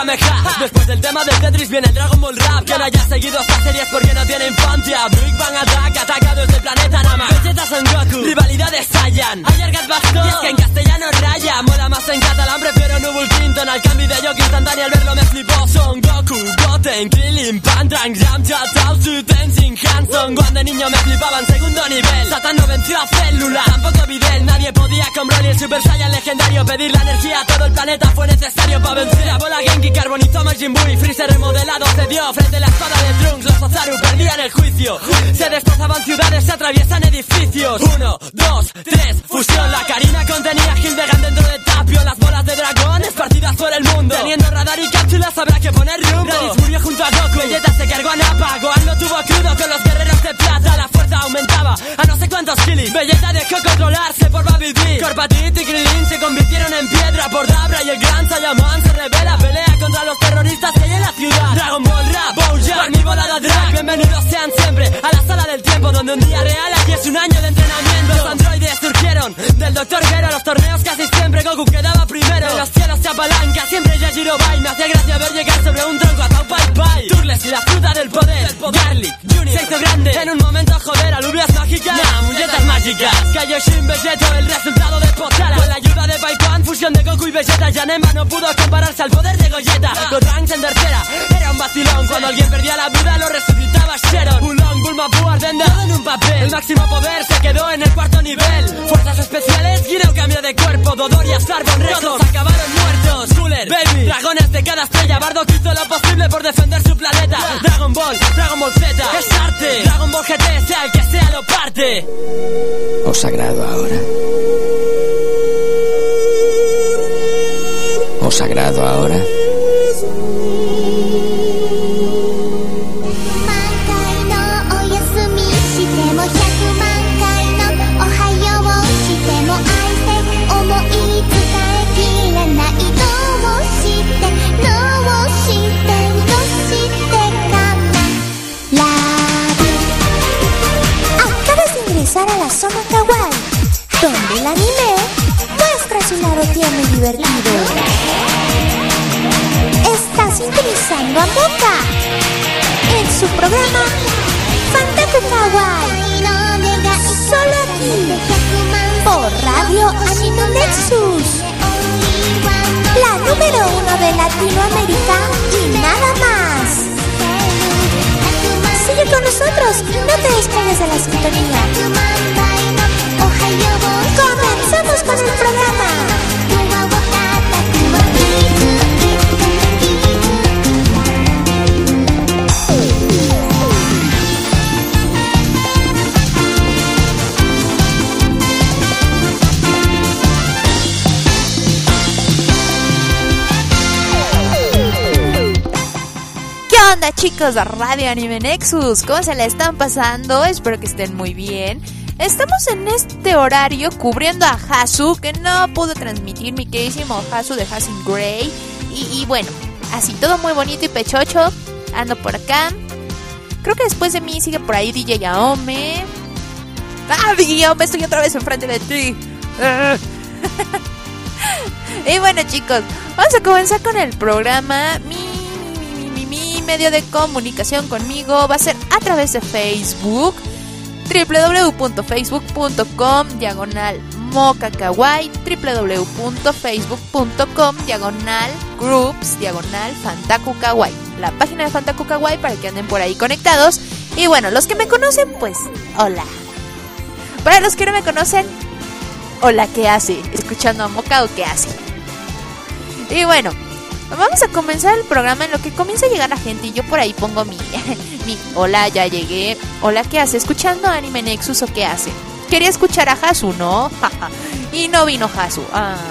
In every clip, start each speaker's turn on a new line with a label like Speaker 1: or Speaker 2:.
Speaker 1: Kamehameha. Después del tema del Tetris viene el Dragon Ball Rap. Quien haya seguido esta serie es porque no tiene infancia. Big Bang Attack ataca desde el planeta Nama. Vegeta Son Goku, rivalidades Saiyan. Ayer Gat Bastón, y es que en castellano raya. Mola más en catalán, prefiero Nubul Clinton. Al cambio de Yoki instantáneo al verlo me flipó. Son Goku, Goten, Krillin, Pantrang, Yamcha, Tausu, Tenzin, Hanson. Cuando de niño me flipaban segundo nivel. Satan no venció a Célula, tampoco Videl. Nadie podía con Broly, el Super Saiyan legendario. Pedir la energía a todo el planeta fue necesario para vencer. La bola Genki carbonizó a Majin Buu y Freezer remodelado cedió. Frente a la espada de Trunks, los Ozaru perdían el juicio. Se destrozaban ciudades, se atraviesan edificios. 1, 2, 3, fusión. La Karina contenía Hildegard dentro de Tapio. Las bolas de dragón esparcidas por el mundo. Teniendo radar y cápsulas habrá que poner rumbo. Raditz murió junto a Goku, Vegeta se cargó a Nappa. Gohan lo tuvo crudo con los guerreros de plata. La fuerza aumentaba a no sé cuántos kilis. Vegeta dejó controlarse por Baby D. Corpatit y Krillin se convirtieron en piedra por Dabra. Y el gran Saiyaman se revela, pelea contra los terroristas que hay en la ciudad. Dragon Ball Rap, Bojack, mi volada drag. Bienvenidos sean siempre a la sala del tiempo, donde un día real aquí es un año de entrenamiento. Los androides surgieron del Dr. Gero. Los torneos casi siempre Goku quedaba primero. En los cielos se apalanca siempre Yajirobai. Me hacía gracia ver llegar sobre un tronco a Tao Pai Pai. Turles y la fruta del poder. Garlic Junior se hizo grande en un momento, joder, alubias mágicas. Nah, muñecas mágicas. Kaioshin Vegeto, el resultado de Potara. Con la ayuda de Baikuan, fusión de Goku y Vegeta. Yanema no pudo compararse al poder de Gogeta. Gotrunks en tercera, era un vacilón. Cuando alguien perdía la vida lo resucitaba Sharon. Ulong, Bulma, Buu, Ardenda, todo en un papel. El máximo poder se quedó en el cuarto nivel. Fuerzas especiales, Giro cambió de cuerpo. Dodoria, Sarbon, Retos acabaron muertos. Cooler, Baby, dragones de cada estrella. Bardock hizo lo posible por defender su planeta. Dragon Ball Z, es arte. Dragon Ball GT, sea el que sea, lo parte.
Speaker 2: O sagrado ahora. O sagrado ahora.
Speaker 3: A la zona kawaii, donde el anime muestra su lado tierno y divertido. Está sintonizando a Moka en su programa Fantaku Kawaii, solo aquí por Radio Anime Nexus, la número 1 de Latinoamérica y nada más. Sigue con nosotros, no te despegues de la sintonía. Comenzamos con el programa.
Speaker 4: ¿Qué onda, chicos de Radio Anime Nexus? ¿Cómo se la están pasando? Espero que estén muy bien. Estamos en este horario cubriendo a Hasu, que no pudo transmitir mi queridísimo Hasu de Hasin Grey. Y bueno, así todo muy bonito y pechocho. Ando por acá. Creo que después de mí sigue por ahí DJ Yaome. ¡Ah, DJ Yaome! Estoy otra vez enfrente de ti. Y bueno, chicos, vamos a comenzar con el programa. Mi medio de comunicación conmigo va a ser a través de Facebook, www.facebook.com/Moka-Kawaii, www.facebook.com/groups/Fantaku Kawaii, la página de Fantaku Kawaii para que anden por ahí conectados. Y bueno, los que me conocen, pues hola. Para los que no me conocen, hola, ¿qué hace? ¿Escuchando a Moka o qué hace? Y bueno, vamos a comenzar el programa en lo que comienza a llegar la gente y yo por ahí pongo mi hola, ya llegué. Hola, ¿qué hace? ¿Escuchando Anime Nexus o qué hace? Quería escuchar a Hasu, ¿no? Y no vino Hasu.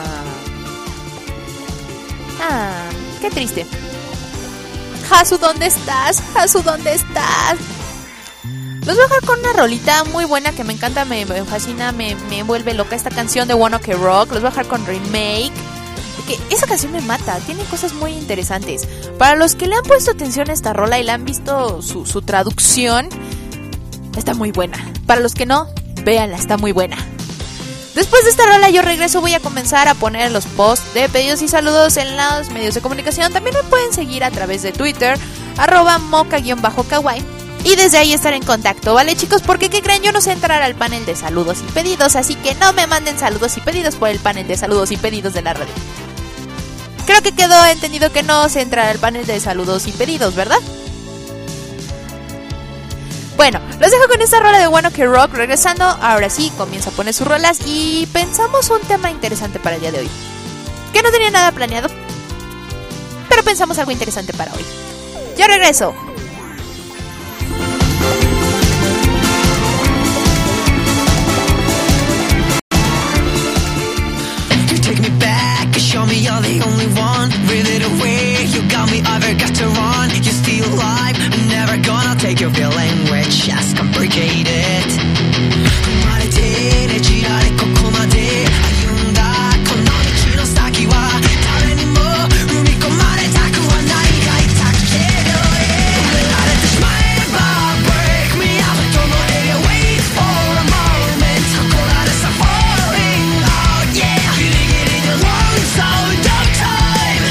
Speaker 4: Qué triste. Hasu, ¿dónde estás? Hasu, ¿dónde estás? Los voy a dejar con una rolita muy buena que me encanta, me fascina, me vuelve loca esta canción de One Ok Rock. Los voy a dejar con Remake. Que esa canción me mata, tiene cosas muy interesantes. Para los que le han puesto atención a esta rola y le han visto su traducción, está muy buena. Para los que no, véanla, está muy buena. Después de esta rola yo regreso, voy a comenzar a poner los posts de pedidos y saludos en los medios de comunicación. También me pueden seguir a través de Twitter, @moca_kawaii. Y desde ahí estar en contacto, ¿vale, chicos? Porque, ¿qué creen? Yo no sé entrar al panel de saludos y pedidos, así que no me manden saludos y pedidos por el panel de saludos y pedidos de la radio. Creo que quedó entendido que no sé entrar al panel de saludos y pedidos, ¿verdad? Bueno, los dejo con esta rola de One Ok Rock. Regresando, ahora sí, comienza a poner sus rolas y pensamos un tema interesante para el día de hoy. Que no tenía nada planeado, pero pensamos algo interesante para hoy. Ya regreso.
Speaker 5: Show me you're the only one. Breathe it away. You got me, I've got to run. You're still alive. I'm never gonna take your feeling rich. Just complicate it. 生まれてねじられここまで歩んだこの道の先は誰にも踏み込まれたくはないが痛くてど止められてしまえば Break me up どのエリア Wait for a moment ここらでさ Falling out Yeah ギリギリで Long so dark time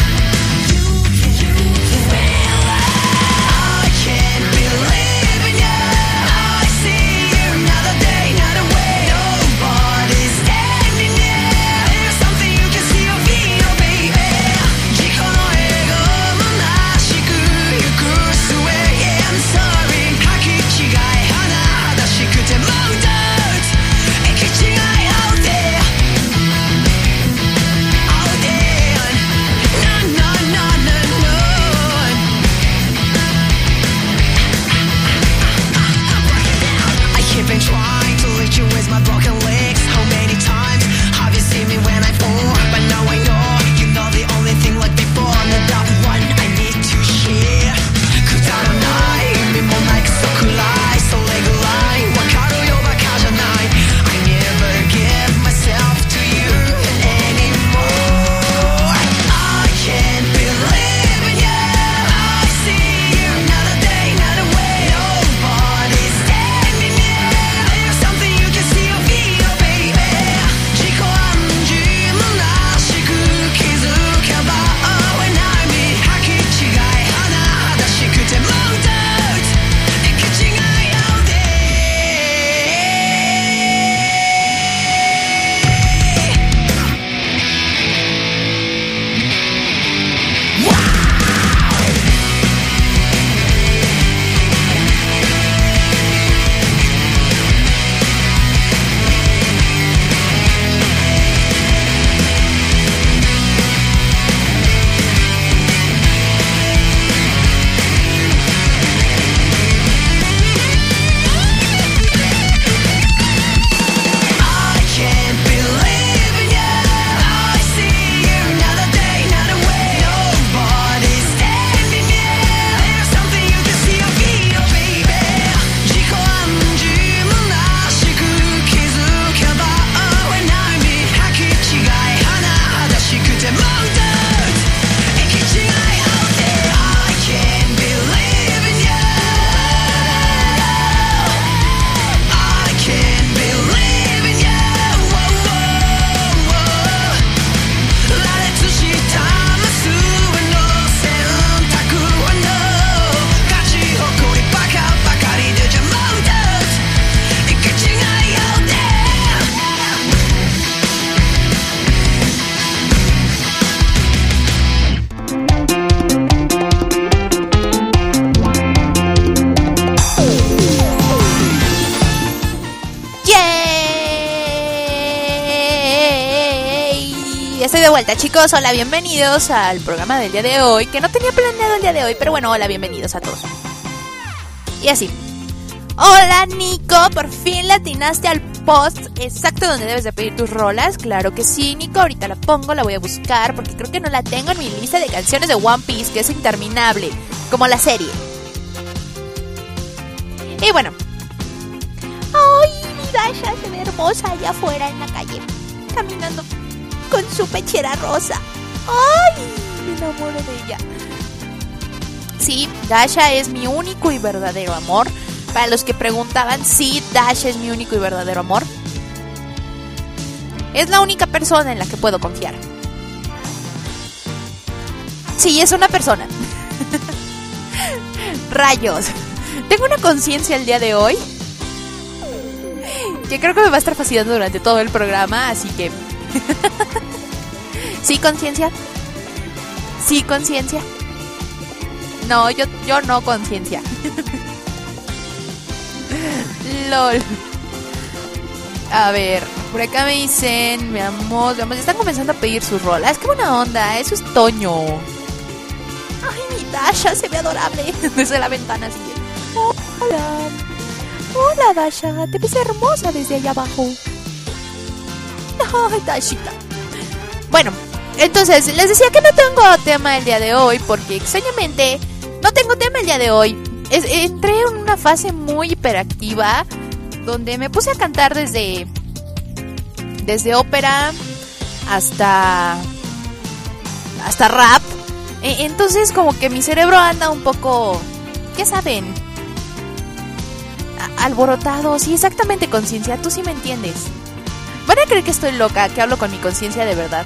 Speaker 5: I can't believe in you I see you another day another way Nobody's standing here There's something you can see or feel baby 事故の映画虚しく行く末 Yeah I'm sorry 履き違い甚だしくて Moved out 行き違い out there out there No no no no no I keep been trying to reach you with my broken legs How many times have you seen me when I fall But now I know you're not the only thing like before Not that one I need to share くだらない意味もないクソくらいそれぐらいわかるよバカじゃない I never give myself to you anymore I can't believe in you I see you another day another way Nobody's standing here There's something you can see or feel baby 自己暗示虚しく気づけば When I meet 履き違い甚だしくて Moved out 行き違い out there I can't believe in you I see you another day another way Nobody's standing here There's something you can see or feel baby 自己暗示虚しく気づけば When I meet 履き違い甚だしくて Moved out 行き違い out there I can't believe in you I can't believe in you 羅列した無数の選択は No 勝ち誇りバカばかりで邪魔だ行き違い out there
Speaker 4: ¡Yay! Estoy de vuelta, chicos. Hola, bienvenidos al programa del día de hoy. Que no tenía planeado el día de hoy, pero bueno, hola, bienvenidos a todos. Y así. Hola, Nico. Por fin le atinaste al post exacto donde debes de pedir tus rolas. Claro que sí, Nico. Ahorita la pongo, la voy a buscar porque creo que no la tengo en mi lista de canciones de One Piece, que es interminable, como la serie. Y bueno. ¡Ay, mi Dasha se ve hermosa allá afuera en la calle! Caminando con su pechera rosa. ¡Ay! Me enamoro de ella. Sí, Dasha es mi único y verdadero amor. Para los que preguntaban, sí, Dasha es mi único y verdadero amor. Es la única persona en la que puedo confiar. Sí, es una persona. Rayos. Tengo una conciencia el día de hoy que creo que me va a estar fascinando durante todo el programa, así que... ¿Sí, conciencia? ¿Sí, conciencia? No, yo no, conciencia. LOL. A ver, por acá me dicen, veamos, están comenzando a pedir sus rolas. ¡Qué buena onda! Eso es Toño. Ay, mi Dasha se ve adorable desde la ventana así. Hola. Hola, Dasha, te ves hermosa desde allá abajo. Ay, Dashita. Bueno, entonces, les decía que no tengo tema el día de hoy, porque extrañamente no tengo tema el día de hoy. Entré en una fase muy hiperactiva, donde me puse a cantar desde ópera hasta rap. Entonces como que mi cerebro anda un poco, ¿qué saben? Alborotado. Sí, exactamente, conciencia, tú sí me entiendes. Van a creer que estoy loca, que hablo con mi conciencia de verdad.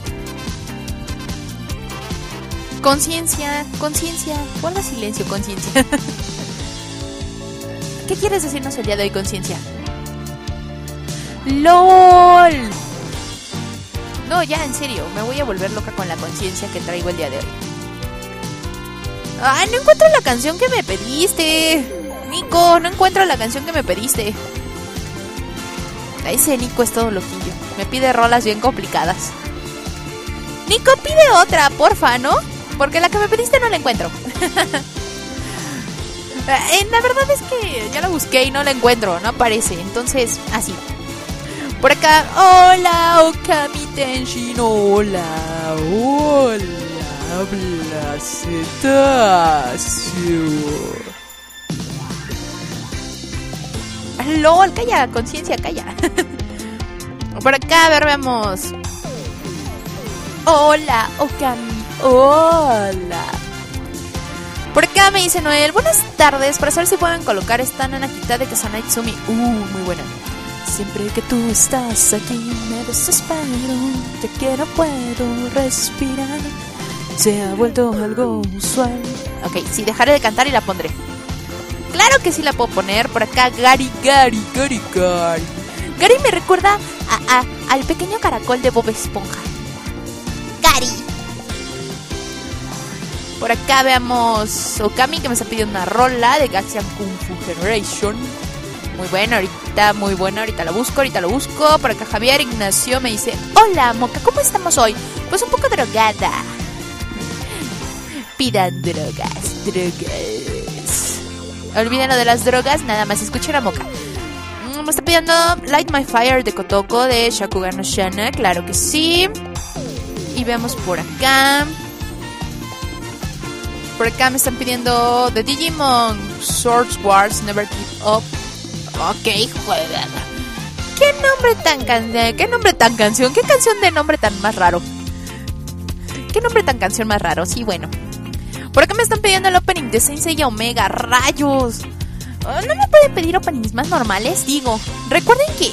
Speaker 4: Conciencia, guarda silencio, conciencia. ¿Qué quieres decirnos el día de hoy, conciencia? ¡LOL! No, ya, en serio, me voy a volver loca con la conciencia que traigo el día de hoy. ¡Ay, no encuentro la canción que me pediste! Nico, no encuentro la canción que me pediste. Ese Nico es todo loquillo. Me pide rolas bien complicadas. Nico, pide otra, porfa, ¿no? Porque la que me pediste no la encuentro. La verdad es que ya la busqué y no la encuentro, no aparece. Entonces, así. Por acá, hola, Okami Tenshin, hola, habla cetáceo. LOL, calla, conciencia, calla. Por acá, a ver, veamos. Hola, Okami, hola. Por acá me dice Noel, buenas tardes, para saber si pueden colocar esta Nanakita de Kesana Itsumi. Muy buena. Siempre que tú estás aquí me desespero, ya que no puedo respirar. Se ha vuelto algo usual. Ok, sí, dejaré de cantar y la pondré. Claro que sí la puedo poner. Por acá, Gary. Gary me recuerda al pequeño caracol de Bob Esponja. Gary. Por acá veamos Okami, que me está pidiendo una rola de Gaxian Kung Fu Generation. Muy buena, ahorita lo busco. Por acá Javier Ignacio me dice, hola, Moca, ¿cómo estamos hoy? Pues un poco drogada. Pidan drogas. Olvídenlo de las drogas, nada más escuchen a Moca. Me está pidiendo Light My Fire de Kotoko de Shakugan no Shana, claro que sí. Y veamos por acá. Por acá me están pidiendo The Digimon Swords Wars Never Give Up. Ok, joder. ¿Qué nombre tan canción? ¿Qué canción de nombre tan más raro? ¿Qué nombre tan canción más raro? Sí, bueno. Por acá me están pidiendo el opening de Saint Seiya Omega. ¡Rayos! ¿No me pueden pedir openings más normales? Digo, recuerden que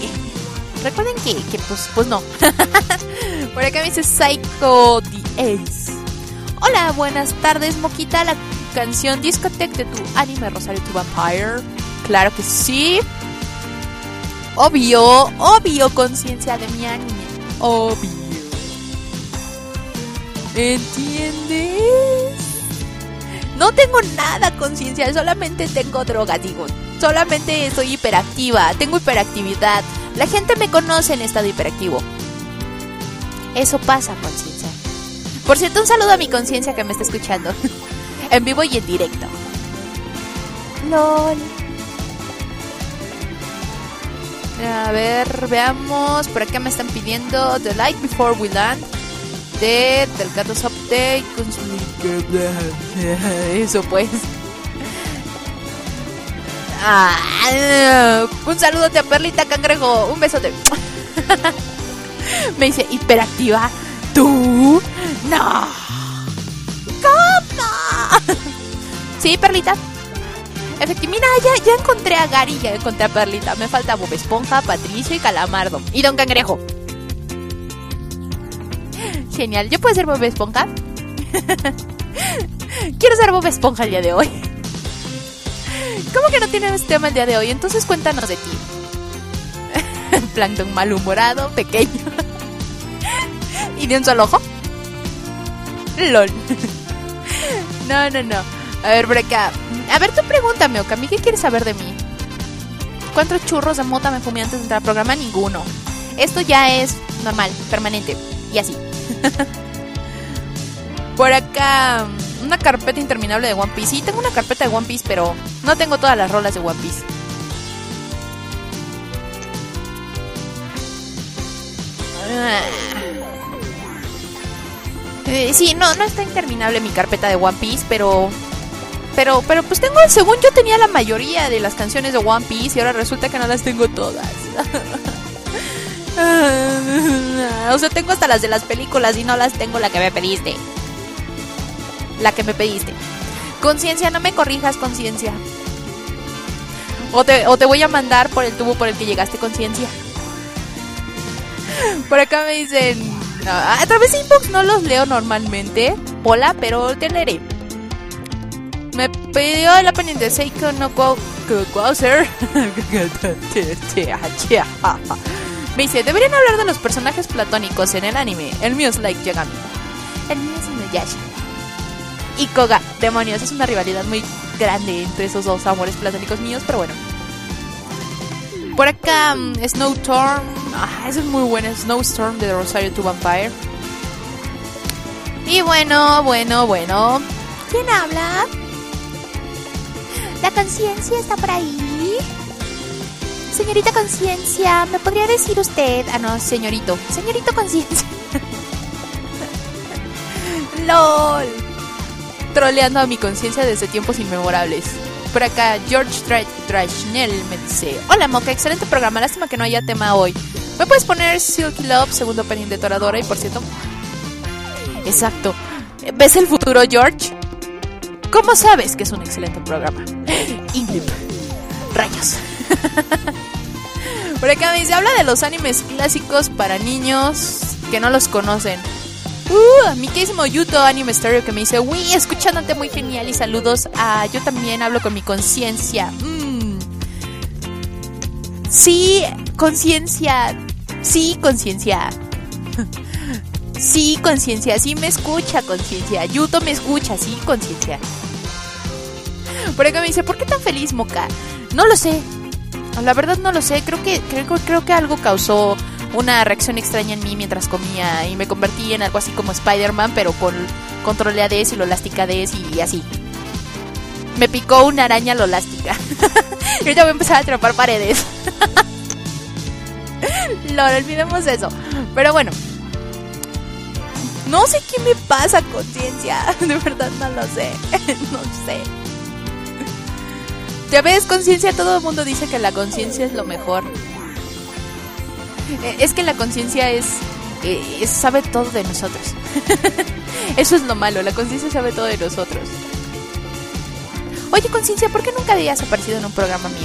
Speaker 4: pues no. Por acá me dice Psycho the Ace. Hola, buenas tardes, Moquita. La canción Discotheque de tu anime Rosario to Vampire. Claro que sí. Obvio, conciencia de mi anime. Obvio. ¿Entiendes? No tengo nada, conciencia, solamente tengo droga, digo. Solamente soy hiperactiva, tengo hiperactividad. La gente me conoce en estado hiperactivo. Eso pasa, conciencia. Por cierto, un saludo a mi conciencia que me está escuchando. En vivo y en directo. LOL. A ver, veamos. Por acá me están pidiendo The Light Before We Land de Delgados Update. Eso pues. Un saludote a Perlita Cangrejo. Un besote. Me dice, ¿hiperactiva? ¿Tú? No. ¿Cómo? Sí, Perlita. Efectivamente, mira, ya encontré a Gary, ya encontré a Perlita. Me falta Bob Esponja, Patricio y Calamardo. Y Don Cangrejo. genial. ¿Yo puedo ser Bob Esponja? Quiero ser Bob Esponja el día de hoy. ¿Cómo que no tienes tema el día de hoy? Entonces cuéntanos de ti. Plankton malhumorado, pequeño. ¿Y de un solo ojo? LOL. No. A ver, por acá. A ver, tú pregúntame, Okami, ¿qué quieres saber de mí? ¿Cuántos churros de mota me fumé antes de entrar al programa? Ninguno. Esto ya es normal, permanente. Y así. Por acá, una carpeta interminable de One Piece. Sí, tengo una carpeta de One Piece, pero no tengo todas las rolas de One Piece. Sí, no está interminable mi carpeta de One Piece, pero pues tengo, según yo tenía la mayoría de las canciones de One Piece y ahora resulta que no las tengo todas. O sea, tengo hasta las de las películas y no las tengo la que me pediste. Conciencia, no me corrijas, Conciencia. O te voy a mandar por el tubo por el que llegaste, Conciencia. Por acá me dicen... a través de inbox no los leo normalmente. Hola, pero te leeré. Me pidió el opening de Seiko no Quasar. Me dice, deberían hablar de los personajes platónicos en el anime. El mío es Like Yagami. El mío es Inuyasha. Y Koga, demonios, es una rivalidad muy grande entre esos dos amores platónicos míos, pero bueno. Por acá, Snowstorm. Ese es muy bueno, Snowstorm de Rosario to Vampire. Y bueno.
Speaker 3: ¿Quién habla? ¿La Conciencia está por ahí? Señorita Conciencia, ¿me podría decir usted?
Speaker 4: No, señorito
Speaker 3: Conciencia.
Speaker 4: LOL. Troleando a mi conciencia desde tiempos inmemorables. Por acá, George Trashnell me dice: hola Moca, excelente programa, lástima que no haya tema hoy. ¿Me puedes poner Silky Love, segundo opening de Toradora? Y por cierto... Exacto. ¿Ves el futuro, George? ¿Cómo sabes que es un excelente programa? Inglip. Rayos. Por acá me dice, habla de los animes clásicos para niños que no los conocen. Mi querísimo Yuto Anime Stereo que me dice, uy, escuchándote muy genial y saludos a... Yo también hablo con mi conciencia. Sí, conciencia. Sí, conciencia. Sí, conciencia. Sí me escucha, conciencia. Yuto me escucha, sí, conciencia. Por acá me dice, ¿por qué tan feliz, Moca? No lo sé. La verdad no lo sé. Creo que algo causó una reacción extraña en mí mientras comía y me convertí en algo así como Spider-Man, pero con troleadez y lolasticadez y así. Me picó una araña lolástica. Y ahorita voy a empezar a atrapar paredes. Lol, olvidemos eso. Pero bueno, no sé qué me pasa, conciencia. De verdad no lo sé. No sé. Ya ves, conciencia, todo el mundo dice que la conciencia es lo mejor. Es que la conciencia sabe todo de nosotros. Eso es lo malo, la conciencia sabe todo de nosotros. Oye, conciencia, ¿por qué nunca habías aparecido en un programa mío?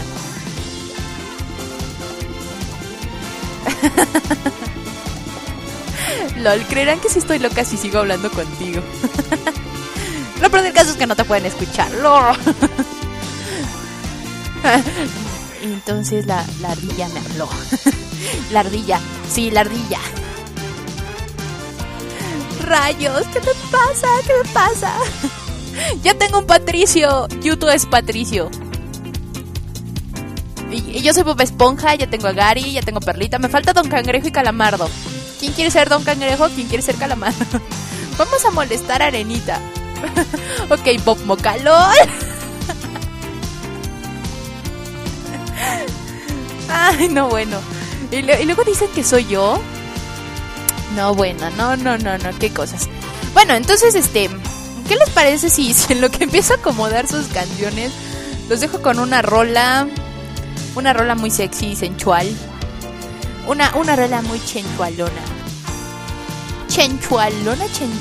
Speaker 4: LOL, creerán que sí estoy loca si sigo hablando contigo. Lo peor del caso es que no te pueden escuchar. Entonces la ardilla me habló. La ardilla, sí, la ardilla. Rayos, ¿qué me pasa? ¿Qué me pasa? Ya tengo un Patricio. Yuto es Patricio. Y yo soy Bob Esponja, ya tengo a Gary, ya tengo Perlita. Me falta Don Cangrejo y Calamardo. ¿Quién quiere ser Don Cangrejo? ¿Quién quiere ser Calamardo? Vamos a molestar a Arenita. Ok, Bob Mocalol. Ay, no, bueno. Y luego dicen que soy yo. No, bueno, no, qué cosas. Bueno, entonces, ¿qué les parece si en lo que empiezo a acomodar sus canciones los dejo con una rola muy sexy y sensual? Una rola muy chenchualona. Chenchualona.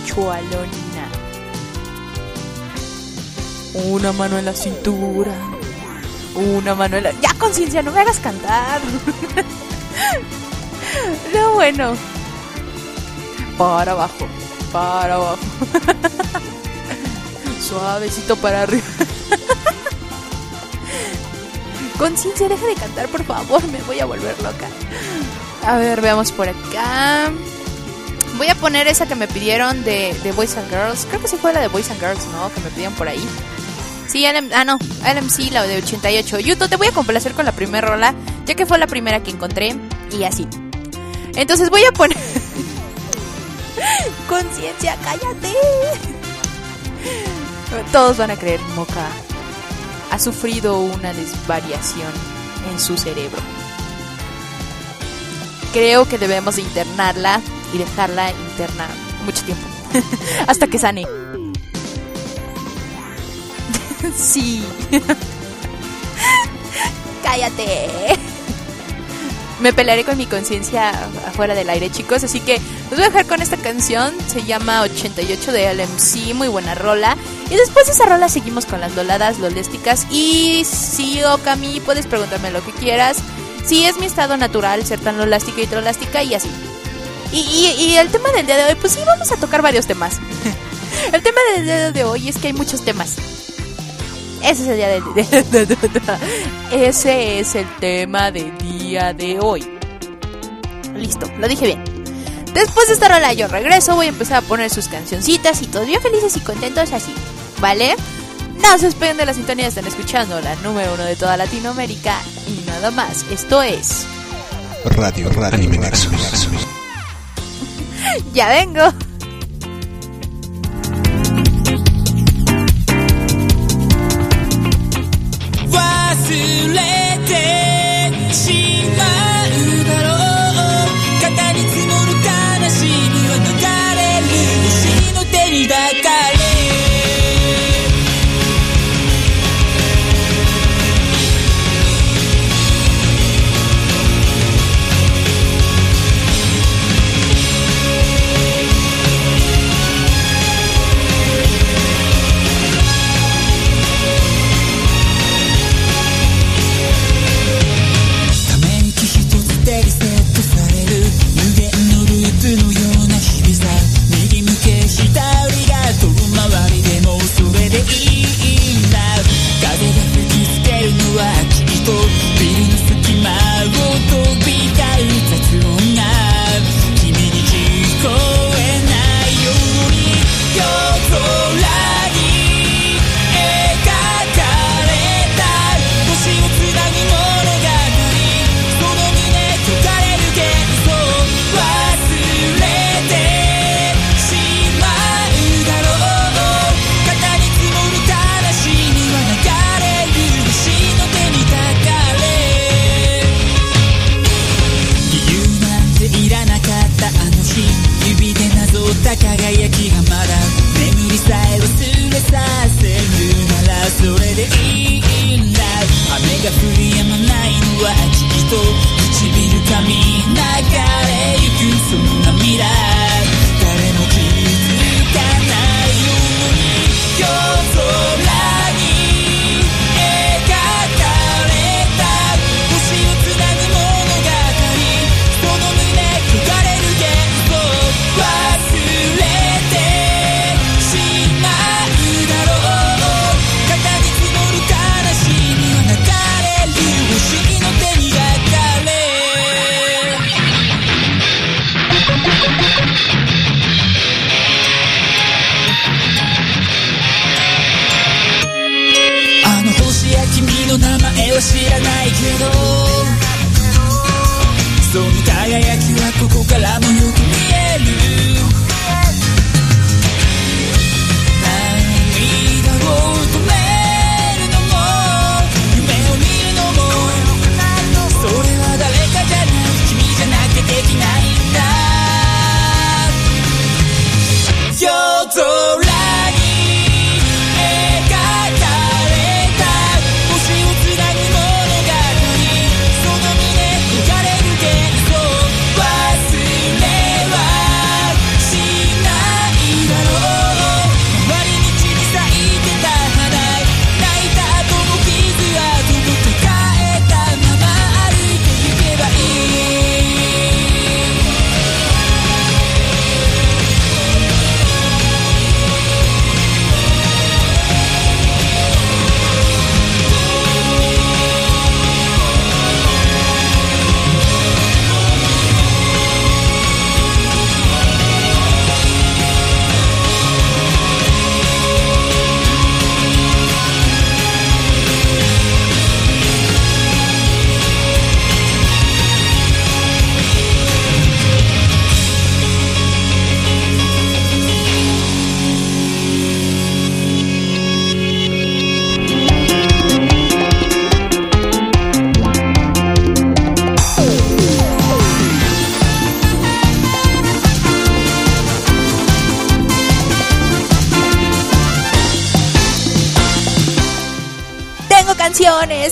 Speaker 4: Una mano en la cintura. Una mano en la... Ya, conciencia, no me hagas cantar. No, bueno. Para abajo. para abajo. Suavecito para arriba. Conciencia, deja de cantar, por favor, me voy a volver loca. A ver, veamos por acá. Voy a poner esa que me pidieron de Boys and Girls. Creo que sí fue la de Boys and Girls, ¿no? Que me pidieron por ahí. Sí, LMC, la de 88. Yuto, te voy a complacer con la primera rola, ya que fue la primera que encontré. Y así. Entonces voy a poner... Conciencia, cállate. Todos van a creer, Moca ha sufrido una desvariación en su cerebro. Creo que debemos de internarla y dejarla interna mucho tiempo. Hasta que sane. Sí. Cállate. Me pelearé con mi conciencia afuera del aire, chicos. Así que los voy a dejar con esta canción. Se llama 88 de LMC. Muy buena rola. Y después de esa rola seguimos con las loladas lolésticas. Y sí, Okami, puedes preguntarme lo que quieras. Sí, es mi estado natural ser tan lolástica y trolástica y así. Y el tema del día de hoy, pues sí, vamos a tocar varios temas. El tema del día de hoy es que hay muchos temas. Ese es el día ese es el tema del día de hoy. Listo, lo dije bien. Después de esta rola yo regreso, voy a empezar a poner sus cancioncitas y todos bien felices y contentos así, ¿vale? No se despeguen de la sintonía, están escuchando la número 1 de toda Latinoamérica y nada más. Esto es
Speaker 6: Radio Anime Nexus.
Speaker 4: Ya vengo. canciones.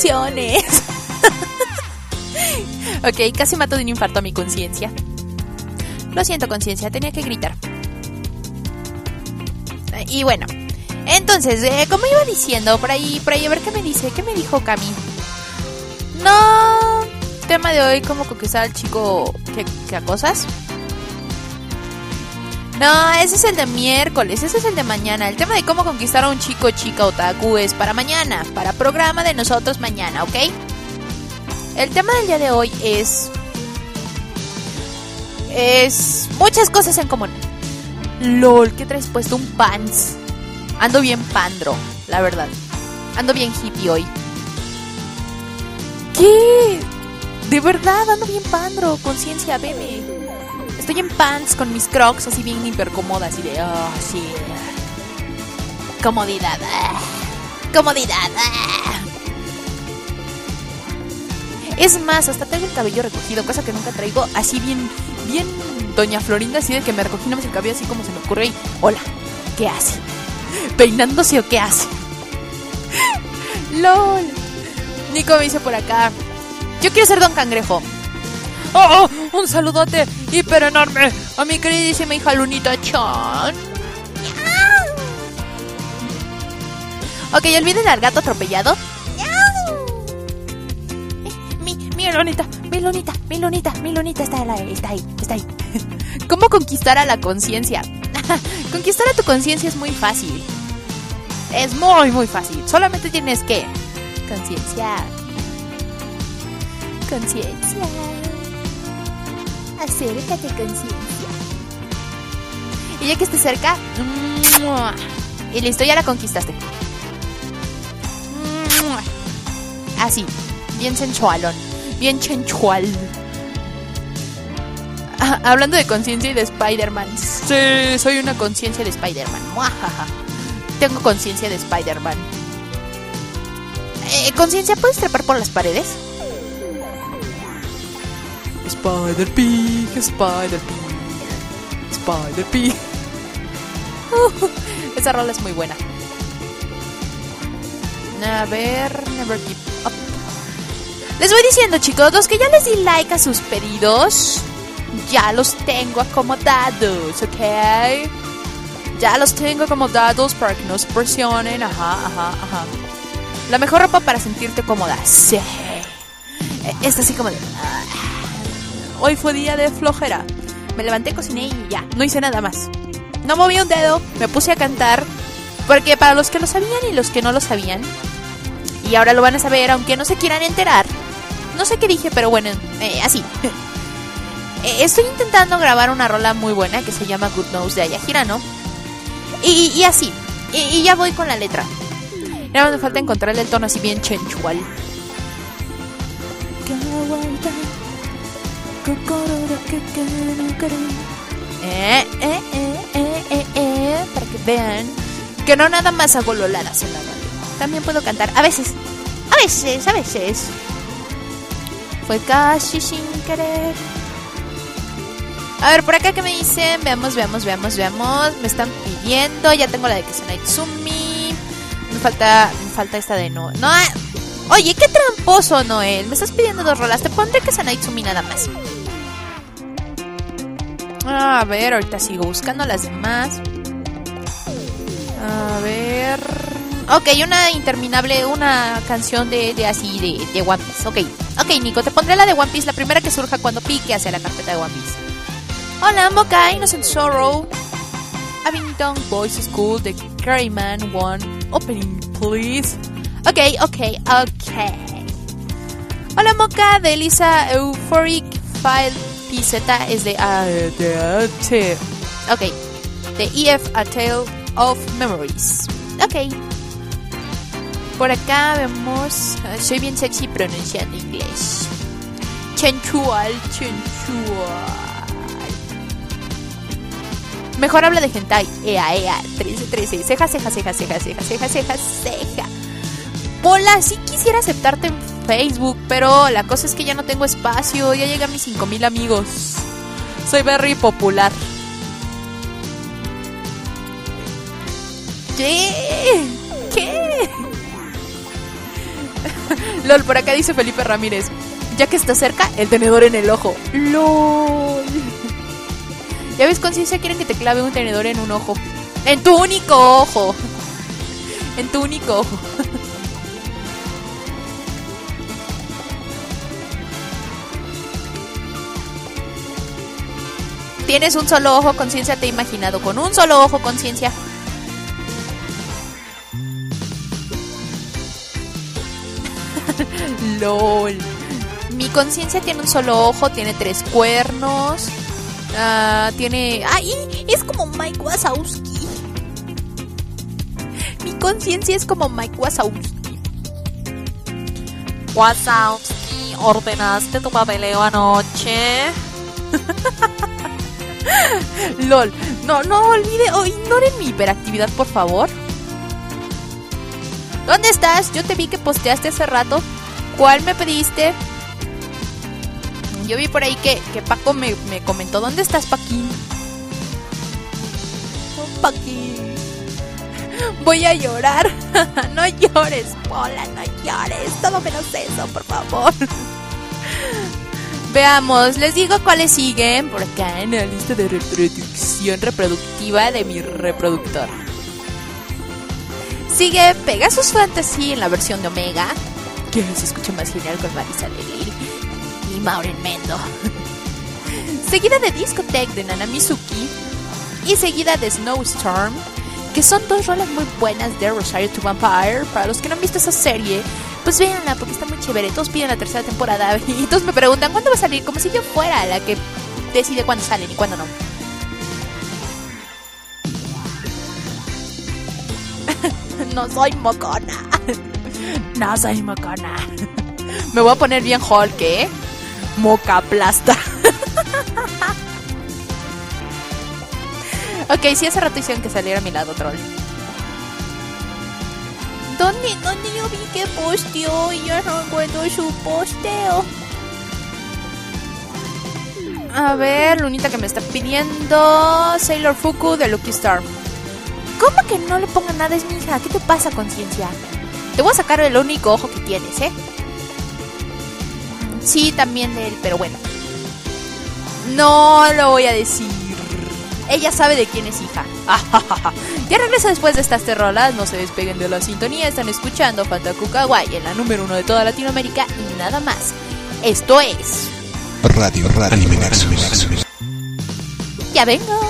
Speaker 4: Ok, casi mato de un infarto a mi conciencia. Lo siento, conciencia, tenía que gritar. Y bueno, entonces, como iba diciendo, por ahí, a ver qué me dijo Cami. No, tema de hoy, cómo conquistar al chico que acosas. No, ese es el de miércoles, ese es el de mañana. El tema de cómo conquistar a un chico o chica otaku es para mañana, para programa de nosotros mañana, ¿ok? El tema del día de hoy es muchas cosas en común. LOL, ¿qué traes puesto? Un pants. Ando bien pandro, la verdad. Ando bien hippie hoy. ¿Qué? De verdad, ando bien pandro. Conciencia, bebé. Estoy en pants con mis crocs así bien hiper cómodas. Así de, sí. Comodidad. Comodidad. Es más, hasta traigo el cabello recogido, cosa que nunca traigo. Así bien Doña Florinda, así de que me recogí nomás el cabello así como se me ocurre. Y, hola, ¿qué hace? ¿Peinándose o qué hace? LOL. Nico me dice por acá, yo quiero ser Don Cangrejo. Un saludote hiper enorme a mi queridísima hija Lunita Chan. Ok, olviden al gato atropellado. Mi Lunita está ahí. ¿Cómo conquistar a la conciencia? Conquistar a tu conciencia es muy fácil. Es muy fácil. Solamente tienes que concienciar. Acércate, conciencia. Y ya que estés cerca, y listo, ya la conquistaste. Así, bien sensualón, bien sensual. Hablando de conciencia y de Spider-Man. Sí, soy una conciencia de Spider-Man. Tengo conciencia de Spider-Man. Conciencia, ¿puedes trepar por las paredes? Spider-Pig. Esa rola es muy buena. A ver, never give up. Les voy diciendo, chicos, los que ya les di like a sus pedidos, ya los tengo acomodados, ¿ok? Ya los tengo acomodados para que no se presionen. Ajá. La mejor ropa para sentirte cómoda. Sí. Esta así como de... Hoy fue día de flojera. Me levanté, cociné y ya. No hice nada más. No moví un dedo. Me puse a cantar. Porque para los que lo sabían y los que no lo sabían, y ahora lo van a saber aunque no se quieran enterar. No sé qué dije, pero bueno, así. Estoy intentando grabar una rola muy buena que se llama Good News de Ayahira, ¿no? Y así. Y ya voy con la letra. Nada más me falta encontrarle el tono así bien chenchual. Para que vean que no nada más hago loladas en la radio. También puedo cantar. A veces. Fue casi sin querer. A ver, por acá que me dicen. Veamos. Me están pidiendo. Ya tengo la de Kesanaitsumi. Me falta esta de no. Oye, qué tramposo, Noel. Me estás pidiendo 2 rolas. Te pondré Kesanaitsumi nada más. A ver, ahorita sigo buscando las demás. A ver. Ok, una interminable. Una canción de One Piece. Ok, Nico, te pondré la de One Piece. La primera que surja cuando pique hacia la carpeta de One Piece. Hola, Mocha, Innocent Sorrow, Abington Boys School, The Carryman One, opening please. Ok. Hola, Mocha, de Elisa Euphoric File PZ es de ok, de EF A Tale of Memories. Ok. Por acá vemos, soy bien sexy pronunciando inglés. Chenchual. Mejor habla de hentai. Ea. 13. Ceja. Hola, sí quisiera aceptarte en Facebook, pero la cosa es que ya no tengo espacio. Ya llegué a mis 5,000 amigos. Soy very popular. ¿Qué? LOL, por acá dice Felipe Ramírez. Ya que está cerca, el tenedor en el ojo. LOL. Ya ves, Conciencia, quieren que te clave un tenedor en un ojo. En tu único ojo. En tu único ojo. Tienes un solo ojo, Conciencia, te he imaginado con un solo ojo, Conciencia. LOL. Mi Conciencia tiene un solo ojo, tiene 3 cuernos. Tiene... ¡Ay! Es como Mike Wazowski. Mi Conciencia es como Mike Wazowski.
Speaker 7: Wazowski, ¿ordenaste tu papeleo anoche?
Speaker 4: LOL. No olvide o ignoren mi hiperactividad, por favor. ¿Dónde estás? Yo te vi que posteaste hace rato. ¿Cuál me pediste? Yo vi por ahí que Paco me comentó. ¿Dónde estás, Paquín? Oh, Paquín. Voy a llorar. No llores, Pola, no llores. Todo menos eso, por favor. Veamos, les digo cuáles siguen por acá en la lista de reproducción reproductiva de mi reproductor. Sigue Pegasus Fantasy en la versión de Omega, que se escucha más genial con Marisa Lely y Maureen Mendo. Seguida de Discotheque de Nana Mizuki. Y seguida de Snowstorm, que son 2 rolas muy buenas de Rosario to Vampire. Para los que no han visto esa serie, pues véanla porque está muy chévere. Todos piden la 3ª temporada y todos me preguntan ¿cuándo va a salir? Como si yo fuera la que decide cuándo salen y cuándo no. No soy mocona. No soy mocona. Me voy a poner bien Hulk, ¿eh? Moca plasta. Ok, sí, hace rato hicieron que saliera a mi lado, troll. ¿Dónde yo vi que posteó y yo no encuentro su posteo? A ver, Lunita que me está pidiendo Sailor Fuku de Lucky Star. ¿Cómo que no le ponga nada? Es mi hija. ¿Qué te pasa, Conciencia? Te voy a sacar el único ojo que tienes, ¿eh? Sí, también de él, pero bueno. No lo voy a decir. Ella sabe de quién es hija. Ya regreso después de estas rolas. No se despeguen de la sintonía. Están escuchando Fantaku Kawaii en la número 1 de toda Latinoamérica y nada más. Esto es
Speaker 6: Radio Anime Nexus.
Speaker 4: Ya vengo.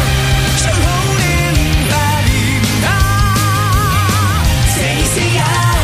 Speaker 5: Say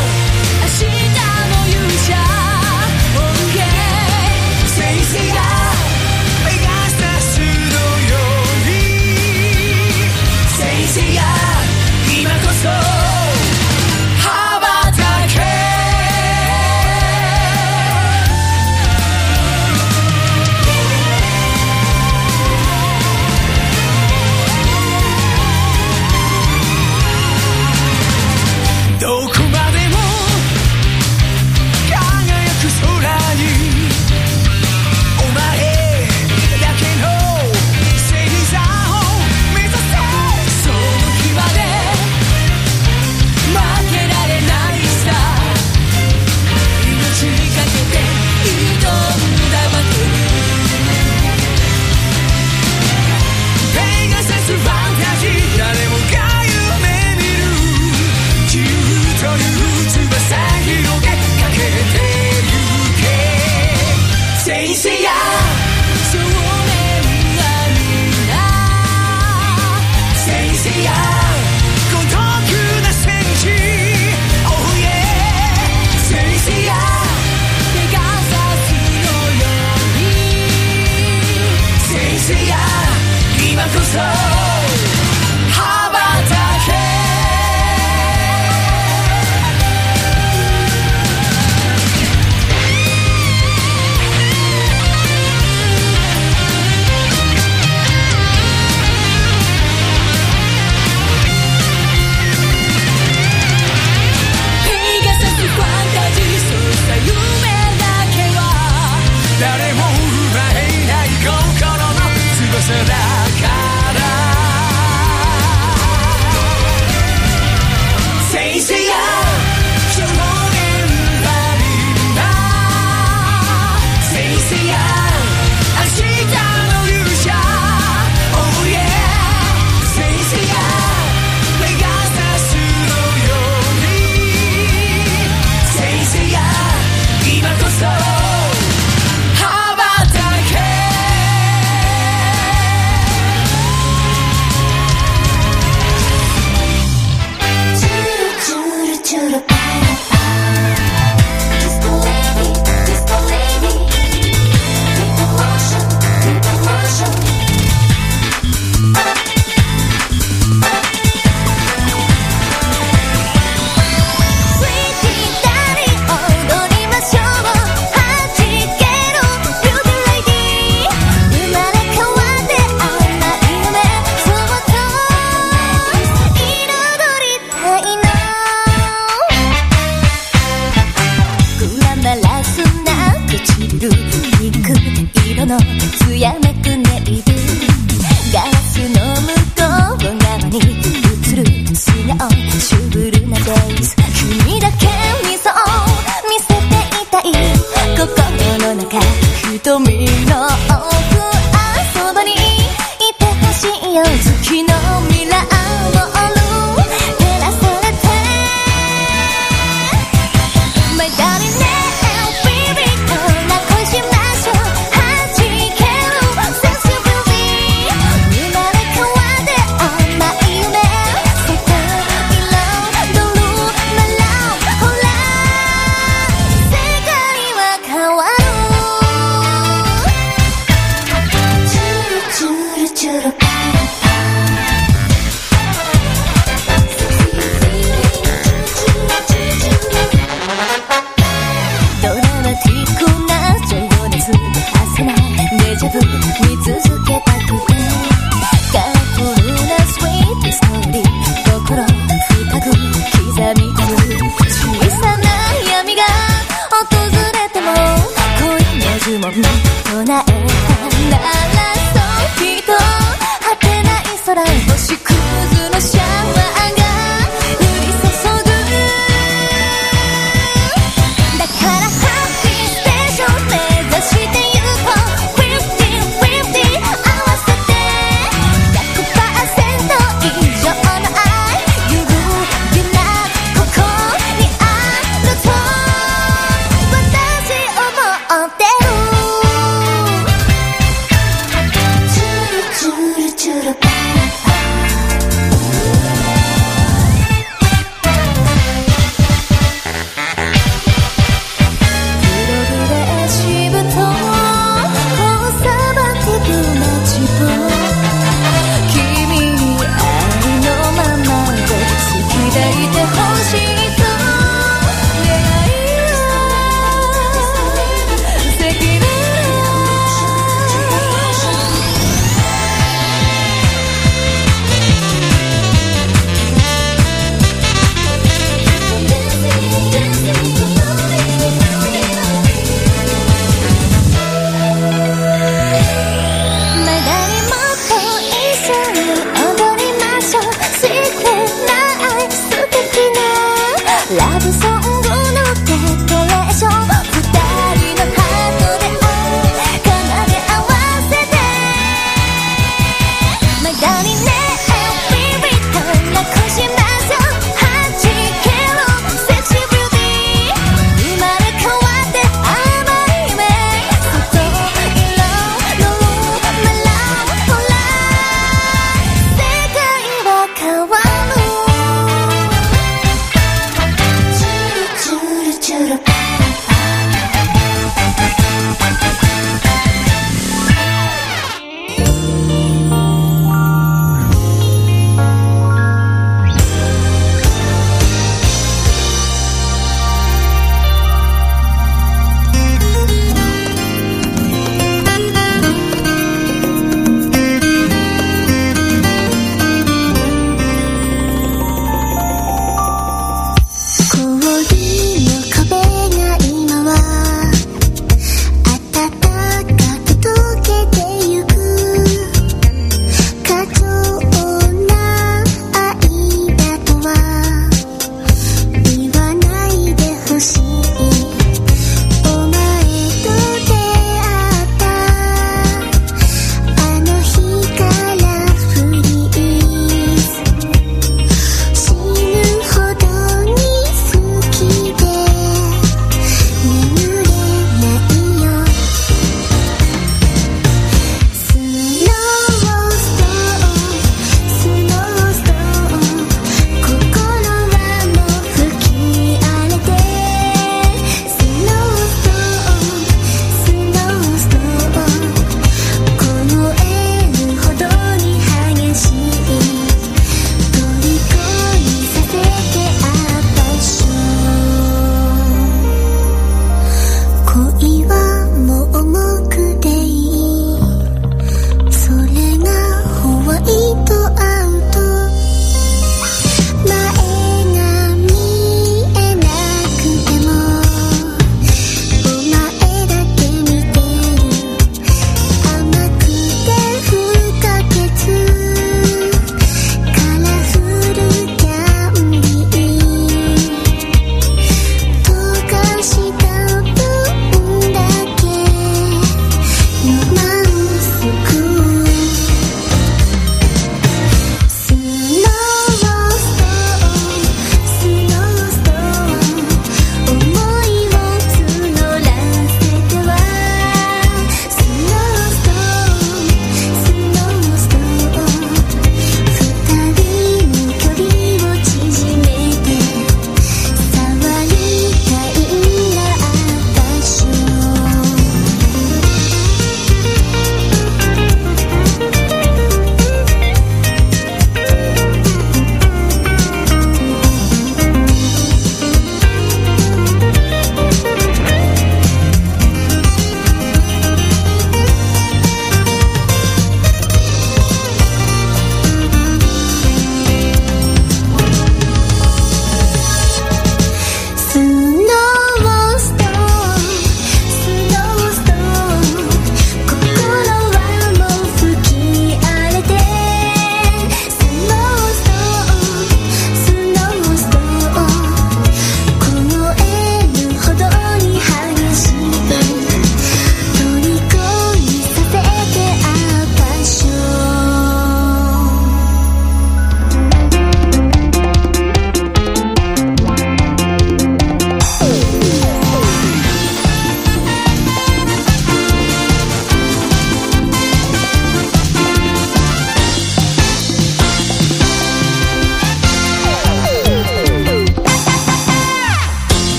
Speaker 3: 唱えたならそうきっと果てない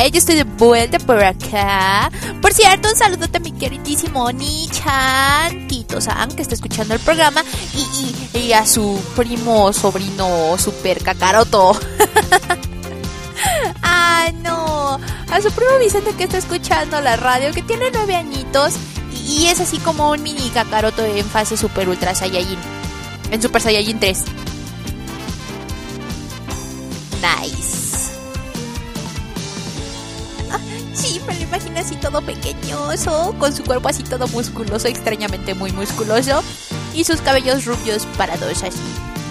Speaker 4: yo estoy de vuelta por acá. Por cierto, un saludote a mi queridísimo Oni-chan, Tito-san, que está escuchando el programa, y a su primo sobrino super Kakaroto. Ah, no, a su primo Vicente, que está escuchando la radio, que tiene 9 añitos y es así como un mini Kakaroto en fase super ultra Saiyajin, en Super Saiyajin 3. Nice. Ah, sí, me lo imagino así todo pequeñoso, con su cuerpo así todo musculoso, extrañamente muy musculoso, y sus cabellos rubios parados así.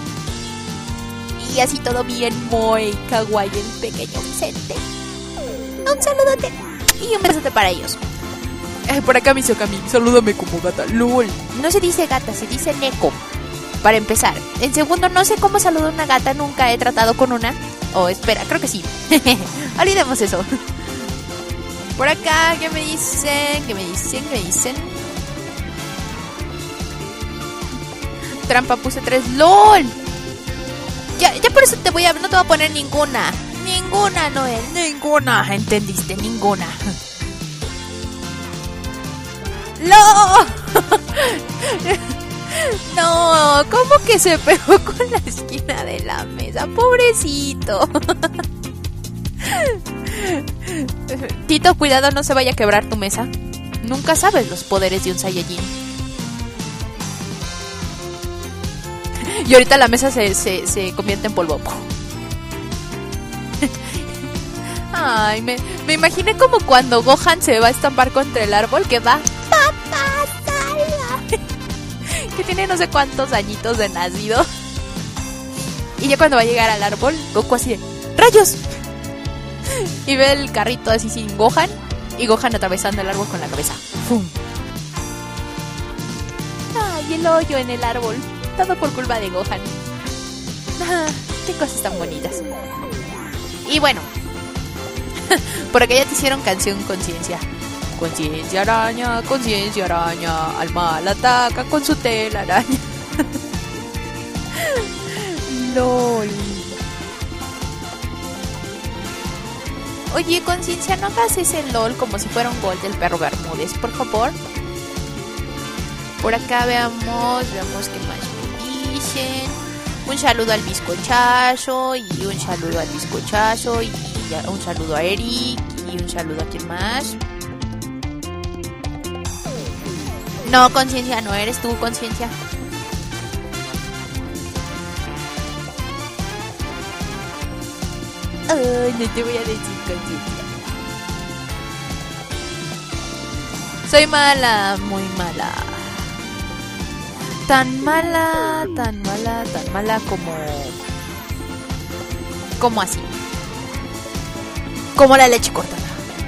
Speaker 4: Y así todo bien muy kawaii el pequeño Vicente. Un saludote y un besote para ellos.
Speaker 8: Por acá, Misokami, salúdame como gata. LOL.
Speaker 4: No se dice gata, se dice neko. Para empezar. En segundo, no sé cómo saluda una gata, nunca he tratado con una. Oh, espera, creo que sí. Olvidemos eso. Por acá, ¿qué me dicen? ¿Qué me dicen? Trampa, puse 3. ¡LOL! Ya por eso no te voy a poner ninguna. Ninguna, Noel. Ninguna. ¿Entendiste? Ninguna. ¡No! No, ¿cómo que se pegó con la esquina de la mesa? Pobrecito. Tito, cuidado, no se vaya a quebrar tu mesa. Nunca sabes los poderes de un Saiyajin. Y ahorita la mesa se convierte en polvo. Ay, me imaginé como cuando Gohan se va a estampar contra el árbol, que va... ¡Papá, salva! Que tiene no sé cuántos añitos de nacido. Y ya cuando va a llegar al árbol, Goku así de... ¡Rayos! Y ve el carrito así sin Gohan, y Gohan atravesando el árbol con la cabeza. ¡Fum! ¡Ay, el hoyo en el árbol! Todo por culpa de Gohan. Ah, qué cosas tan bonitas. Y bueno, por acá ya te hicieron canción Conciencia. Conciencia araña, al mal ataca con su telaraña. LOL. Oye, Conciencia, no hagas ese LOL como si fuera un gol del perro Bermúdez, por favor. Por acá veamos qué más me dicen. Un saludo al bizcochazo, y un saludo al bizcochazo, y un saludo a Eric, y un saludo a quién más. No, Conciencia, no eres tú, Conciencia. Ay, no te voy a decir, Conciencia. Soy mala, muy mala. Tan mala como así. Como la leche cortada.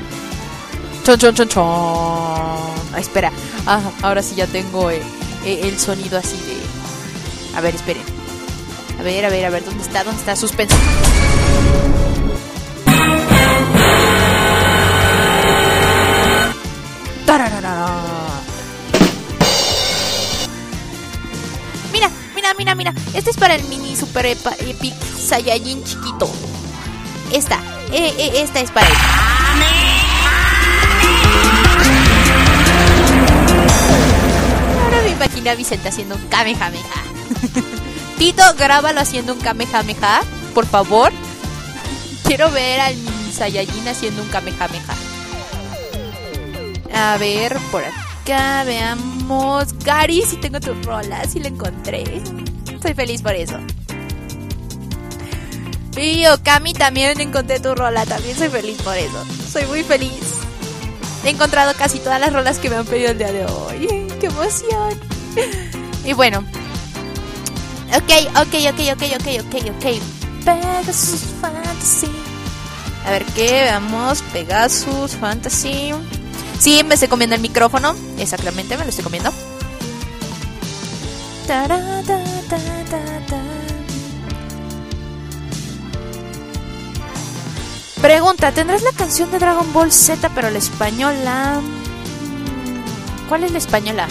Speaker 4: Chon. Ah, espera. Ah, ahora sí ya tengo el sonido así de... A ver, esperen. A ver, ¿dónde está? Suspenso. ¡Tararara! Mira. Este es para el mini super epic Saiyajin chiquito. Esta es para él. Ahora me imagino a Vicente haciendo un Kamehameha. Tito, grábalo haciendo un Kamehameha, por favor. Quiero ver al mini Saiyajin haciendo un Kamehameha. A ver, por acá, veamos. Gary, si tengo tu rola, si la encontré. Estoy feliz por eso. Y Okami, también encontré tu rola, también soy feliz por eso. Soy muy feliz. He encontrado casi todas las rolas que me han pedido el día de hoy. ¡Qué emoción! Y bueno. Ok. Pegasus Fantasy. A ver qué, veamos. Pegasus Fantasy. Sí, me estoy comiendo el micrófono. Exactamente, me lo estoy comiendo. Pregunta, ¿tendrás la canción de Dragon Ball Z pero la española? ¿Cuál es la española?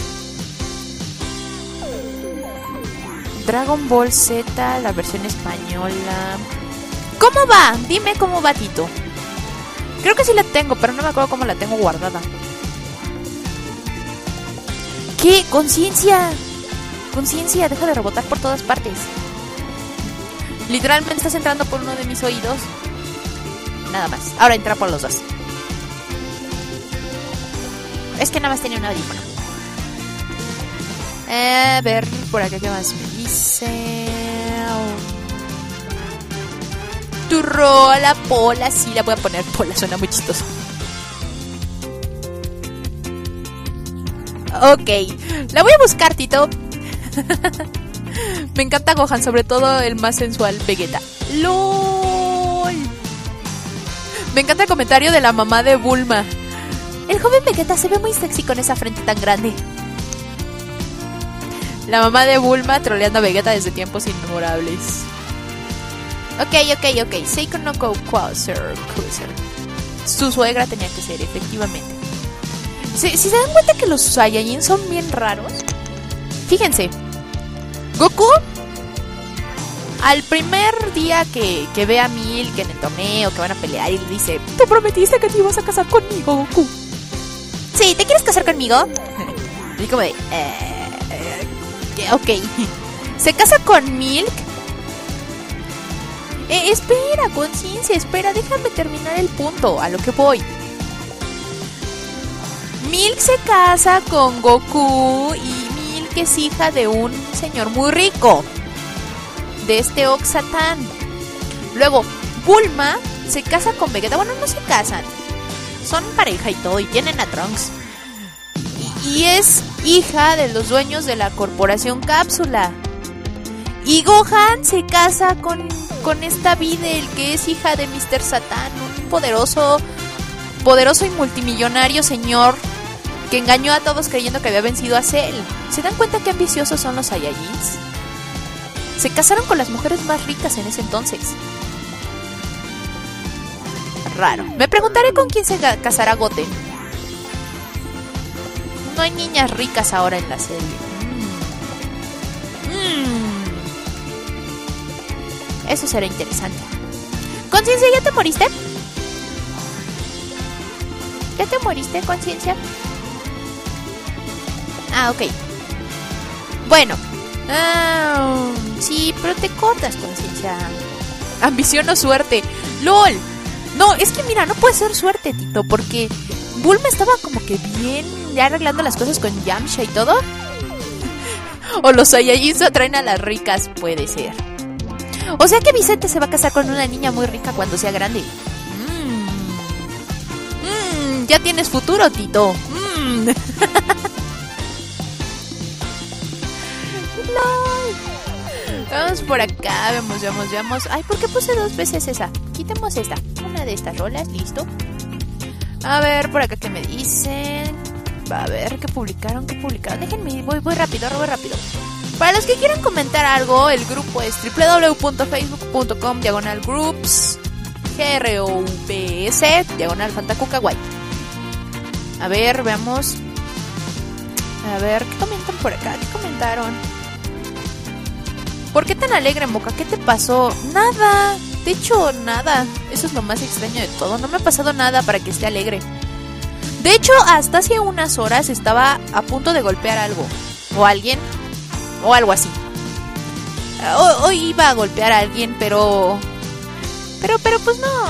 Speaker 4: Dragon Ball Z, la versión española. ¿Cómo va? Dime cómo va, Tito. Creo que sí la tengo, pero no me acuerdo cómo la tengo guardada. ¿Qué? ¡Conciencia! Conciencia, deja de rebotar por todas partes. Literalmente estás entrando por uno de mis oídos. Nada más. Ahora entra por los dos. Es que nada más tenía un audífono. A ver, por acá, ¿qué más me dice? Tu rola, Pola. Sí, la voy a poner Pola, suena muy chistoso. Ok, la voy a buscar, Tito. Me encanta Gohan, sobre todo el más sensual, Vegeta. ¡Lol! Me encanta el comentario de la mamá de Bulma. El joven Vegeta se ve muy sexy con esa frente tan grande. La mamá de Bulma troleando a Vegeta desde tiempos inmemorables. Ok. Seiko no go closer. Su suegra tenía que ser, efectivamente. Si se dan cuenta que los Saiyajin son bien raros, fíjense. Goku, al primer día que ve a Milk en el torneo, que van a pelear, y le dice: te prometiste que te ibas a casar conmigo, Goku. Sí, ¿te quieres casar conmigo? Y como de... ok. Se casa con Milk. Espera, conciencia, espera, déjame terminar el punto, a lo que voy. Milk se casa con Goku y Milk es hija de un señor muy rico, de este Oxatán. Luego, Bulma se casa con Vegeta. Bueno, no se casan, son pareja y todo, y tienen a Trunks. Y es hija de los dueños de la corporación Cápsula. Y Gohan se casa con esta Videl, que es hija de Mr. Satan, un poderoso y multimillonario señor que engañó a todos creyendo que había vencido a Cell. ¿Se dan cuenta qué ambiciosos son los Saiyajins? Se casaron con las mujeres más ricas en ese entonces. Raro. Me preguntaré con quién se casará Goten. No hay niñas ricas ahora en la serie. Eso será interesante. Conciencia, ¿ya te moriste? ¿Ya te moriste, Conciencia? Ah, ok. Bueno. Sí, pero te cortas, Conciencia. Ambición o suerte. ¡Lol! No, es que mira, no puede ser suerte, Tito, porque Bulma estaba como que bien ya arreglando las cosas con Yamcha y todo. O los Saiyajins atraen a las ricas, puede ser. O sea que Vicente se va a casar con una niña muy rica cuando sea grande. Ya tienes futuro, Tito. Vamos por acá, veamos. Ay, ¿por qué puse 2 veces esa? Quitemos esta, una de estas rolas, listo. A ver, por acá, ¿qué me dicen? A ver, ¿qué publicaron? Déjenme, voy rápido. Para los que quieran comentar algo, el grupo es www.facebook.com/groups GROUPS/FantacuCaguay. A ver, veamos. A ver, ¿qué comentan por acá? ¿Qué comentaron? ¿Por qué tan alegre, Moca? ¿Qué te pasó? Nada. De hecho, nada. Eso es lo más extraño de todo. No me ha pasado nada para que esté alegre. De hecho, hasta hace unas horas estaba a punto de golpear algo. O alguien. O algo así. Hoy iba a golpear a alguien, pero pues no.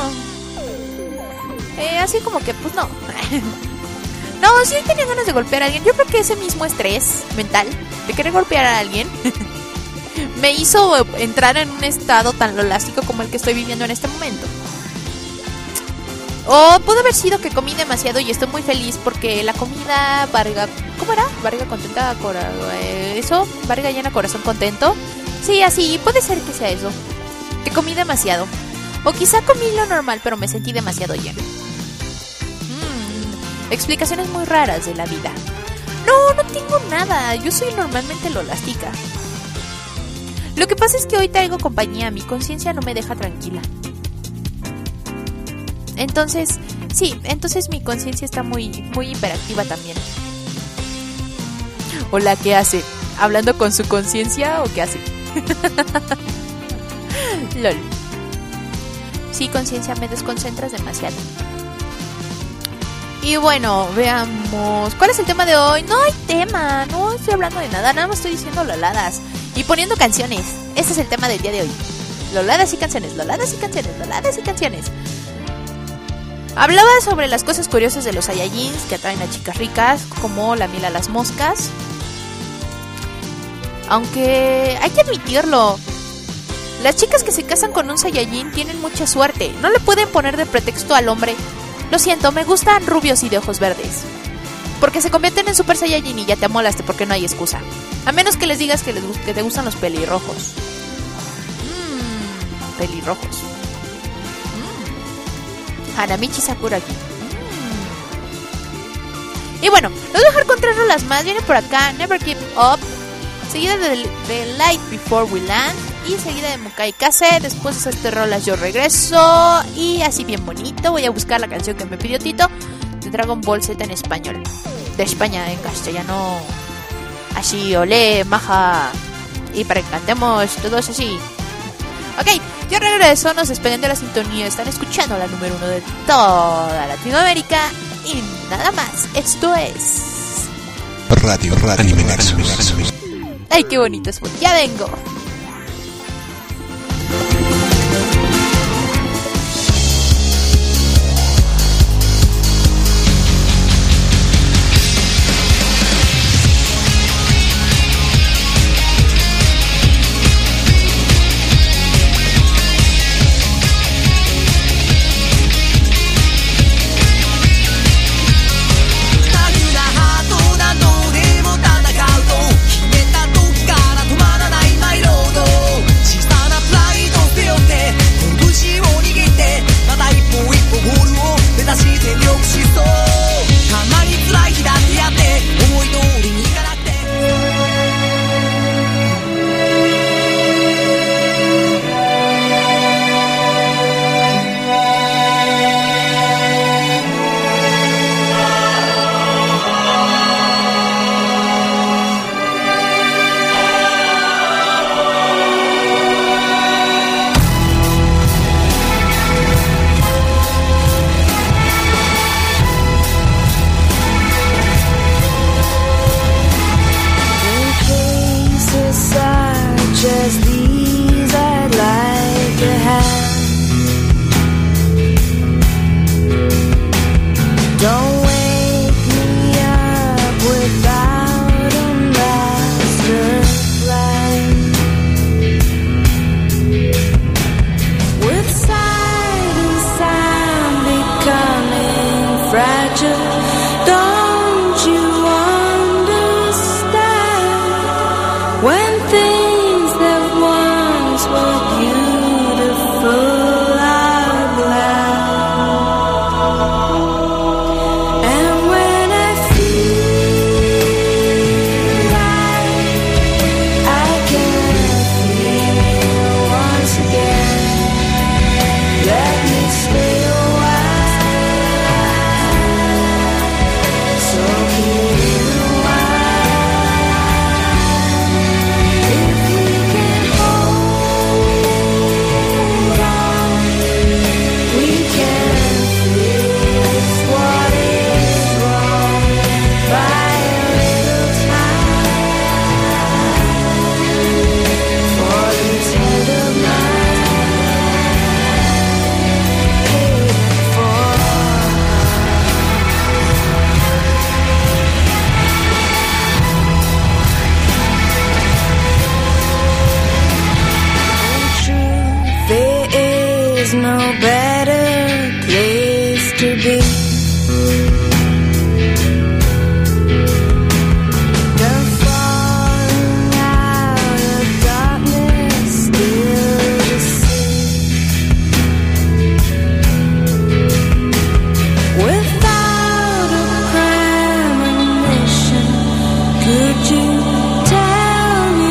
Speaker 4: Así como que pues no. No, sí tenía ganas de golpear a alguien. Yo creo que ese mismo estrés mental de querer golpear a alguien me hizo entrar en un estado tan lolástico como el que estoy viviendo en este momento. O pudo haber sido que comí demasiado y estoy muy feliz porque la comida ¿cómo era? Barriga contenta, eso, barriga llena, corazón contento. Sí, así, puede ser que sea eso. Que comí demasiado. O quizá comí lo normal, pero me sentí demasiado lleno. Explicaciones muy raras de la vida. No tengo nada. Yo soy normalmente lolástica. Lo que pasa es que hoy traigo compañía. Mi conciencia no me deja tranquila. Entonces mi conciencia está muy hiperactiva también. Hola, ¿qué hace? ¿Hablando con su conciencia o qué hace? LOL. Sí, conciencia, me desconcentras demasiado. Y bueno, veamos. ¿Cuál es el tema de hoy? No hay tema, no estoy hablando de nada, nada más estoy diciendo loladas y poniendo canciones. Ese es el tema del día de hoy. Loladas y canciones, loladas y canciones, loladas y canciones. Hablaba sobre las cosas curiosas de los Saiyajins que atraen a chicas ricas, como la miel a las moscas. Aunque hay que admitirlo, las chicas que se casan con un Saiyajin tienen mucha suerte. No le pueden poner de pretexto al hombre: lo siento, me gustan rubios y de ojos verdes. Porque se convierten en Super Saiyajin y ya te amolaste porque no hay excusa. A menos que les digas que te gustan los pelirrojos. Pelirrojos. Hanamichi Sakuragi. Y bueno, los voy a dejar con 3 rolas más. Viene por acá Never Give Up, seguida de Light Before We Land y seguida de Mukai Kase. Después de estas 3 rolas yo regreso. Y así bien bonito voy a buscar la canción que me pidió Tito, de Dragon Ball Z en español. De España en castellano. Así, olé, maja. Y para que cantemos todos así. Ok, yo regreso, nos despeguen de la sintonía. Están escuchando la número 1 de toda Latinoamérica. Y nada más, esto es
Speaker 6: Radio Anime Nexus.
Speaker 4: Ay, qué bonito es, ya vengo.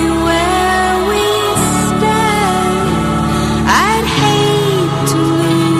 Speaker 9: I'd hate to lose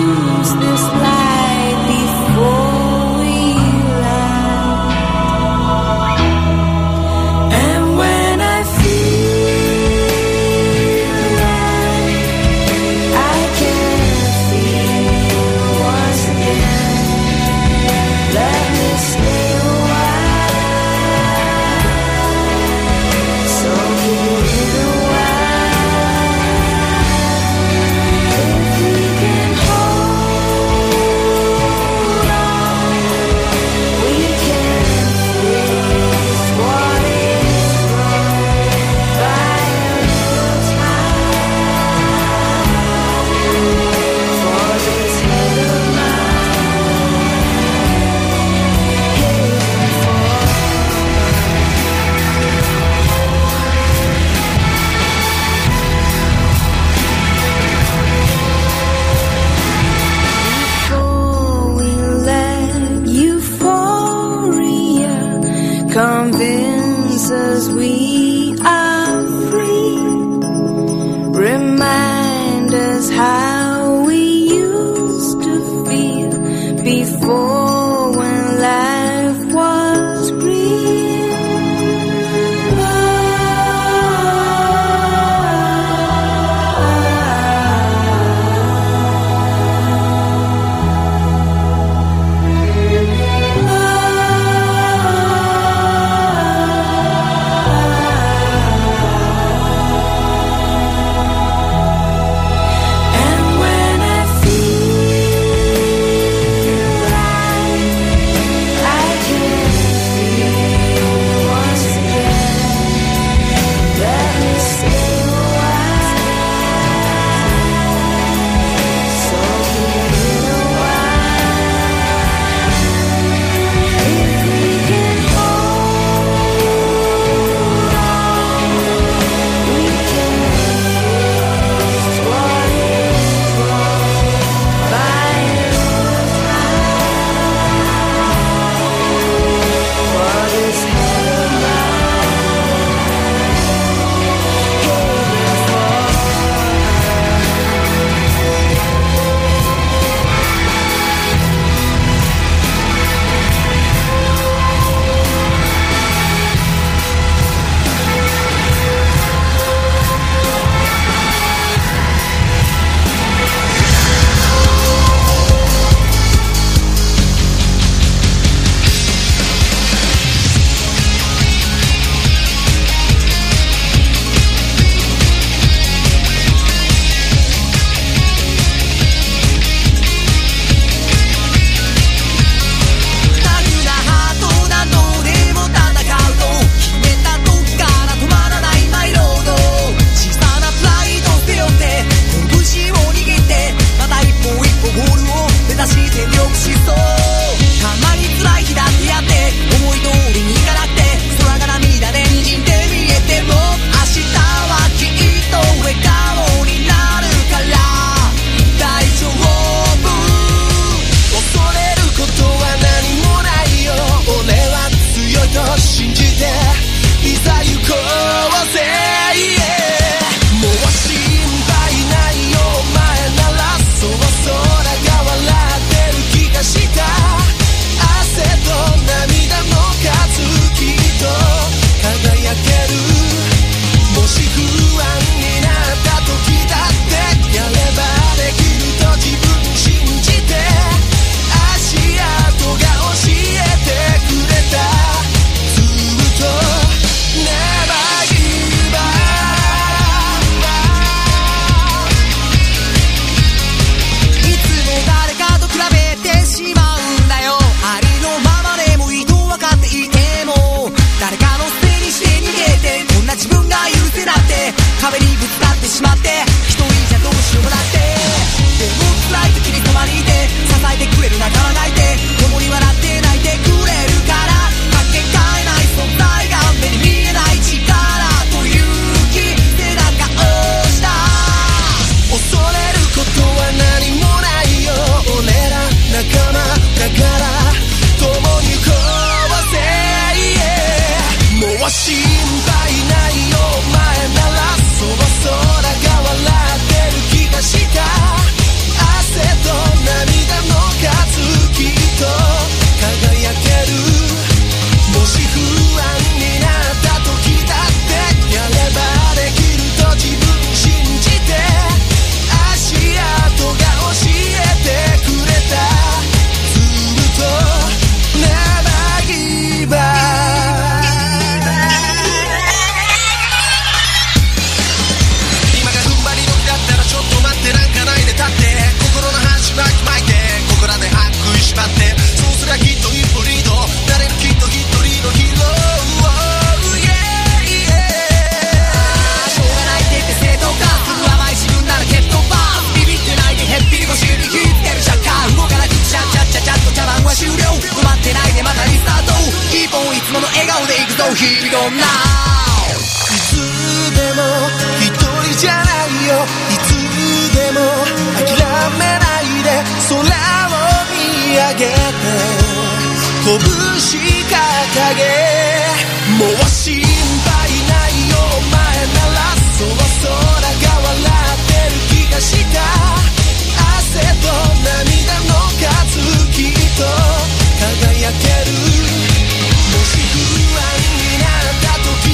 Speaker 1: for now
Speaker 9: いつでも一人じゃないよいつでも諦めないで空を見上げて拳掲げもう心配ないよお前ならそう空が笑ってる気がした汗と涙の数きっと輝けるもし不安になった時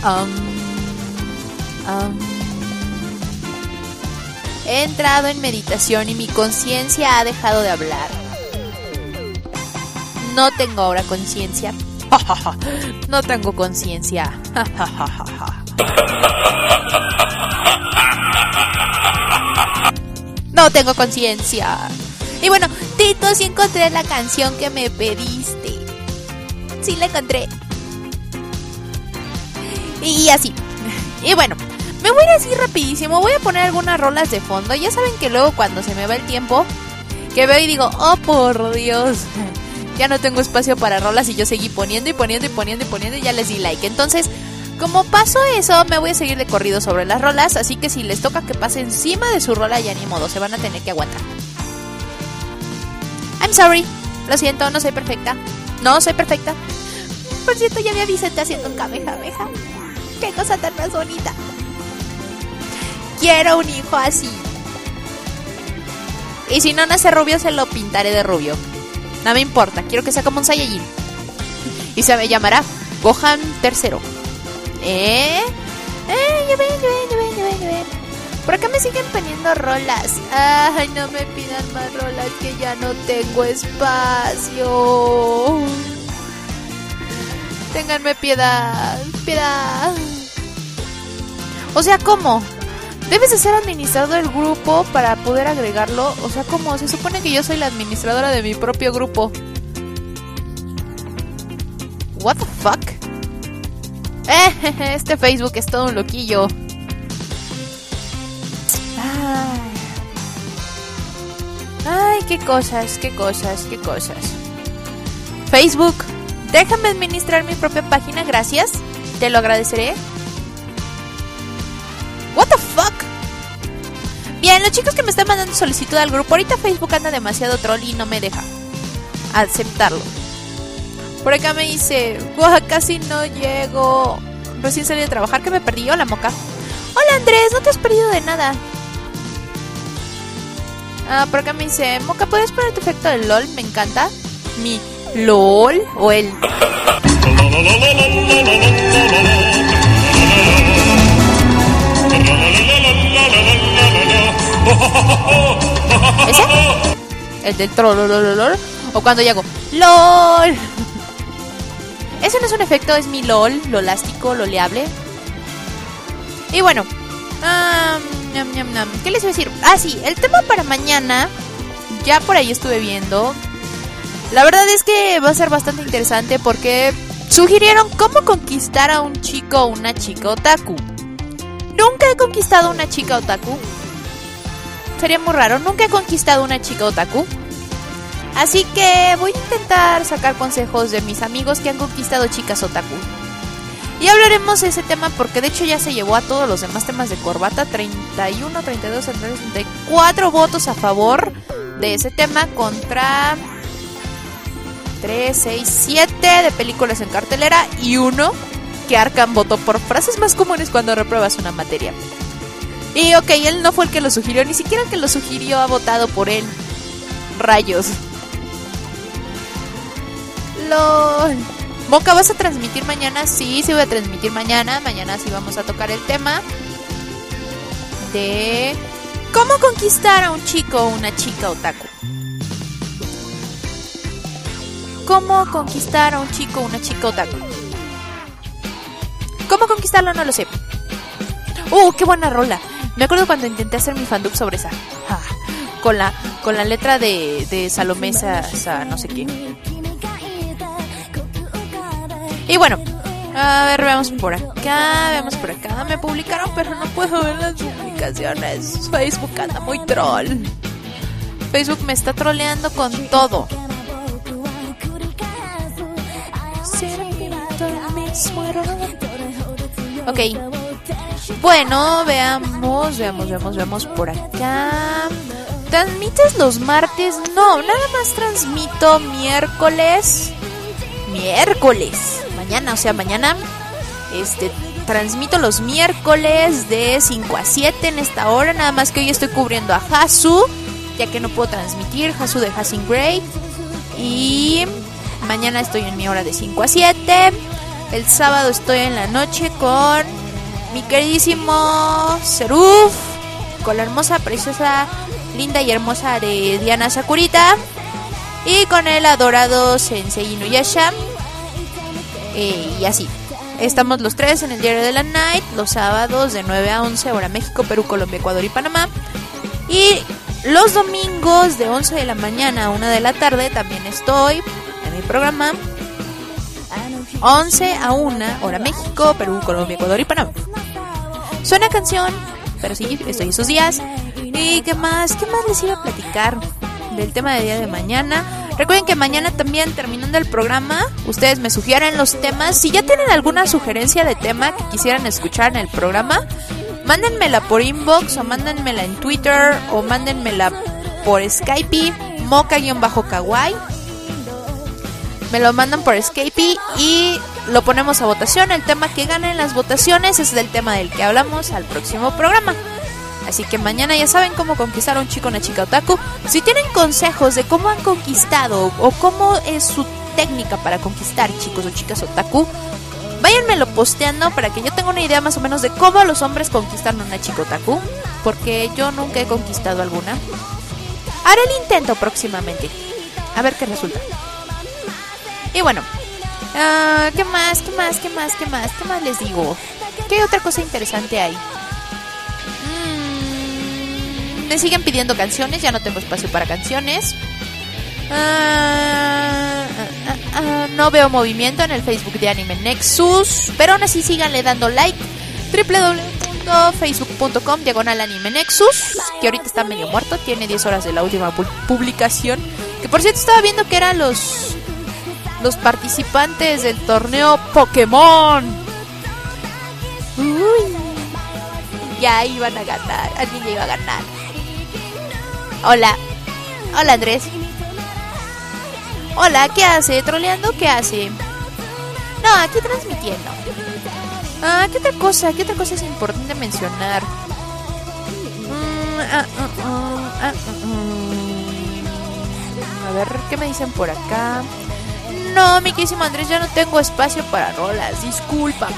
Speaker 4: He entrado en meditación y mi conciencia ha dejado de hablar. No tengo ahora conciencia. No tengo conciencia. No tengo conciencia. Y bueno, Tito, sí encontré la canción que me pediste. Sí la encontré. Y así. Y bueno, me voy a ir así rapidísimo. Voy a poner algunas rolas de fondo. Ya saben que luego cuando se me va el tiempo, que veo y digo, oh por Dios, ya no tengo espacio para rolas. Y yo seguí poniendo y ya les di like. Entonces, como pasó eso, me voy a seguir de corrido sobre las rolas. Así que si les toca que pase encima de su rola, ya ni modo, se van a tener que aguantar. I'm sorry, lo siento, no soy perfecta. No soy perfecta. Por cierto, ya vi a Vicente haciendo un kamehameha. Qué cosa tan más bonita. Quiero un hijo así. Y si no nace rubio, se lo pintaré de rubio. No me importa, quiero que sea como un Saiyajin. Y se me llamará Gohan III. Ya ven. Por acá me siguen poniendo rolas. Ay, no me pidan más rolas, que ya no tengo espacio. Ténganme piedad. O sea, ¿cómo? Debes de ser administrador del grupo para poder agregarlo. O sea, ¿cómo? Se supone que yo soy la administradora de mi propio grupo. What the fuck? Este Facebook es todo un loquillo. Ay, qué cosas. Facebook, déjame administrar mi propia página, gracias. Te lo agradeceré. What the fuck? Bien, los chicos que me están mandando solicitud al grupo, ahorita Facebook anda demasiado troll y no me deja aceptarlo. Por acá me dice, casi no llego. Recién salí de trabajar, que me perdí. Hola, Moca. Hola, Andrés, no te has perdido de nada. Por acá me dice, Moca, ¿puedes poner tu efecto de LOL? Me encanta. Mi LOL o el... ¿Ese? El del troll. O cuando yo hago LOL. Ese no es un efecto, es mi LOL, lo elástico, lo leable. Y bueno, ¿qué les iba a decir? Sí, el tema para mañana, ya por ahí estuve viendo. La verdad es que va a ser bastante interesante porque sugirieron cómo conquistar a un chico o una chica otaku. Nunca he conquistado a una chica otaku. Sería muy raro, nunca he conquistado a una chica otaku. Así que voy a intentar sacar consejos de mis amigos que han conquistado chicas otaku. Y hablaremos de ese tema porque de hecho ya se llevó a todos los demás temas de corbata. 31, 32, 34 votos a favor de ese tema contra 3, 6, 7 de películas en cartelera y 1 que Arkham votó por frases más comunes cuando repruebas una materia. Y ok, él no fue el que lo sugirió, ni siquiera el que lo sugirió ha votado por él. Rayos. LOL. Moca, ¿vas a transmitir mañana? Sí, voy a transmitir mañana. Mañana sí vamos a tocar el tema de cómo conquistar a un chico o una chica otaku. ¿Cómo conquistar a un chico o una chica otaku? ¿Cómo conquistarlo? No lo sé. ¡Qué buena rola! Me acuerdo cuando intenté hacer mi fandub sobre esa. Con la letra de Salomé, no sé qué. Y bueno, a ver, veamos por acá. Me publicaron, pero no puedo ver las publicaciones. Facebook anda muy troll. Facebook me está troleando con todo. Ok. Bueno, veamos por acá. ¿Transmites los martes? No, nada más transmito miércoles. Mañana, transmito los miércoles de 5 a 7 en esta hora. Nada más que hoy estoy cubriendo a Hasu, ya que no puedo transmitir Hasu de Hasing Grey. Y mañana estoy en mi hora de 5 a 7. El sábado estoy en la noche con mi queridísimo Seruf, con la hermosa, preciosa, linda y hermosa de Diana Sakurita, y con el adorado Sensei Inuyasha, y así. Estamos los tres en el Diario de la Night, los sábados de 9 a 11, hora México, Perú, Colombia, Ecuador y Panamá. Y los domingos de 11 de la mañana a 1 de la tarde también estoy en mi programa. 11 a 1, hora México, Perú, Colombia, Ecuador y Panamá. Suena canción, pero sí, estoy esos días. ¿Y qué más? ¿Qué más les iba a platicar del tema del día de mañana? Recuerden que mañana también, terminando el programa, ustedes me sugieren los temas. Si ya tienen alguna sugerencia de tema que quisieran escuchar en el programa, mándenmela por inbox, o mándenmela en Twitter, o mándenmela por Skype, moca-kawaii. Me lo mandan por Skype y lo ponemos a votación. El tema que gane en las votaciones es el tema del que hablamos al próximo programa. Así que mañana ya saben cómo conquistar a un chico o una chica otaku. Si tienen consejos de cómo han conquistado o cómo es su técnica para conquistar chicos o chicas otaku, váyanmelo posteando para que yo tenga una idea más o menos de cómo los hombres conquistan a una chica otaku, porque yo nunca he conquistado alguna. Haré el intento próximamente, a ver qué resulta. Y bueno, ¿qué más les digo? ¿Qué otra cosa interesante hay? Me siguen pidiendo canciones, ya no tengo espacio para canciones. No veo movimiento en el Facebook de Anime Nexus, pero aún así síganle dando like. www.facebook.com/Anime Nexus, que ahorita está medio muerto, tiene 10 horas de la última publicación. Que por cierto estaba viendo que eran los participantes del torneo Pokémon. Uy, ya iban a ganar, alguien ya iba a ganar. Hola Andrés. Hola, ¿qué hace? ¿Troleando? ¿Qué hace? No, aquí transmitiendo. ¿Qué otra cosa es importante mencionar? A ver, ¿qué me dicen por acá? No, mi querísimo Andrés, ya no tengo espacio para rolas. Discúlpame.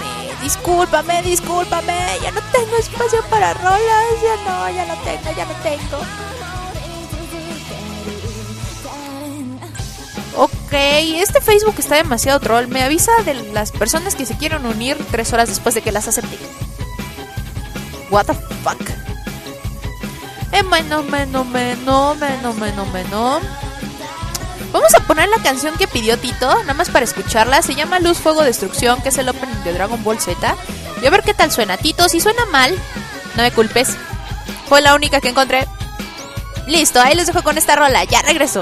Speaker 4: Ya no tengo espacio para rolas. Ya no tengo. Ok, este Facebook está demasiado troll. Me avisa de las personas que se quieren unir 3 horas después de que las acepte. What the fuck. Bueno. Vamos a poner la canción que pidió Tito, nada más para escucharla. Se llama Luz, Fuego, Destrucción, que es el opening de Dragon Ball Z. Y a ver qué tal suena, Tito. Si suena mal, no me culpes. Fue la única que encontré. Listo, ahí les dejo con esta rola. Ya regreso.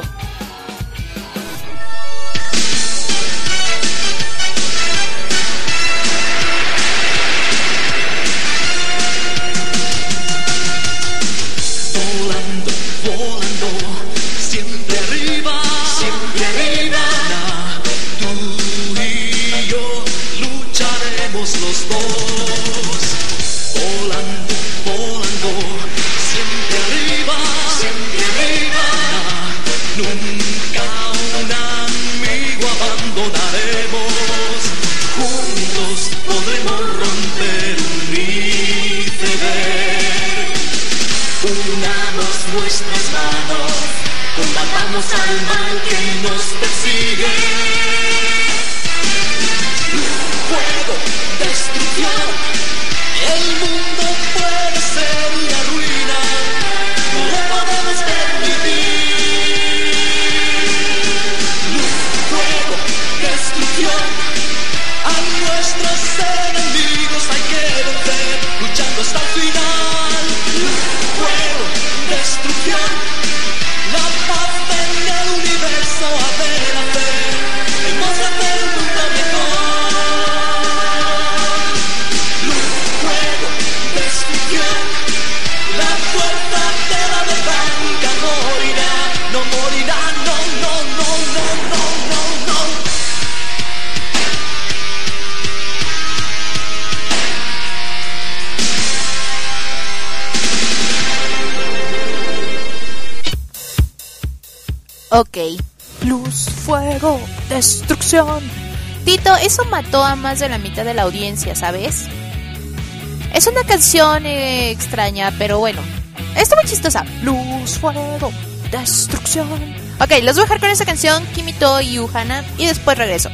Speaker 4: Ok. Luz, fuego, destrucción. cortito, eso mató a más de la mitad de la audiencia, ¿sabes? Es una canción extraña, pero bueno, está muy chistosa. Luz, fuego, destrucción. Ok, los voy a dejar con esa canción, Kimito y Uhana, y después regreso.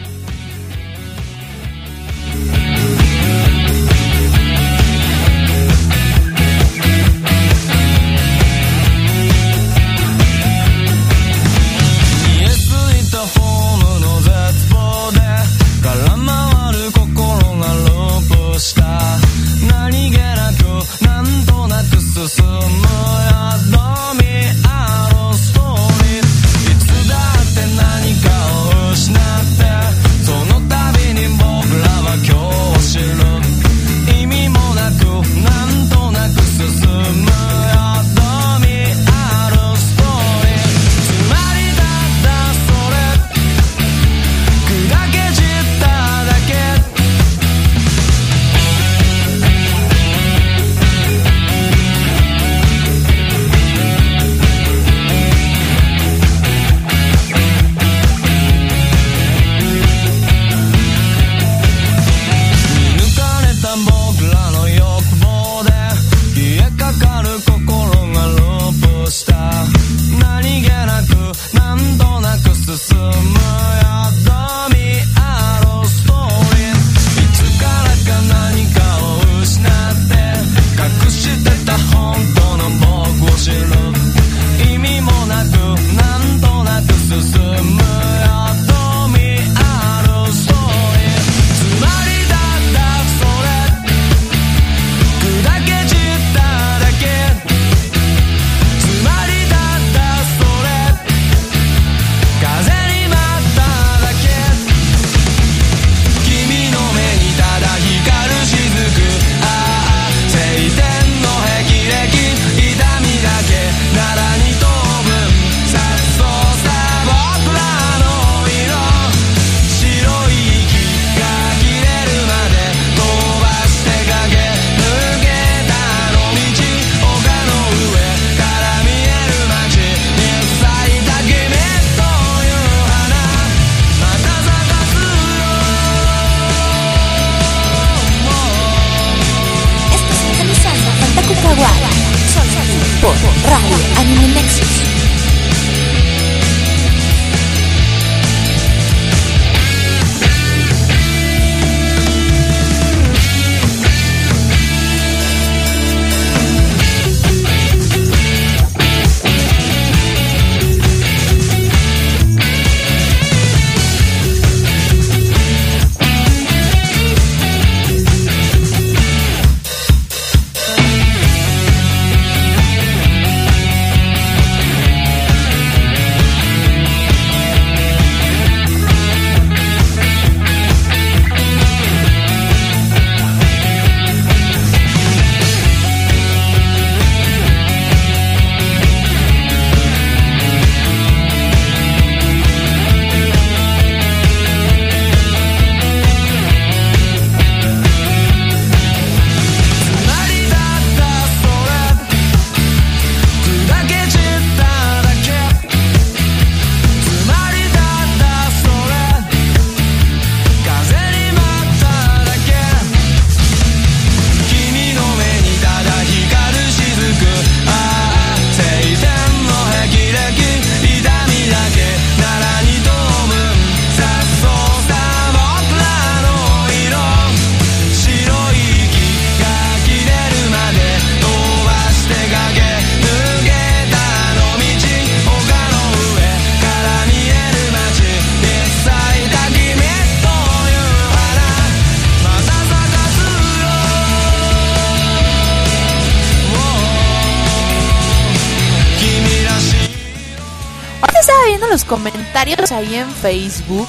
Speaker 4: Los comentarios ahí en Facebook,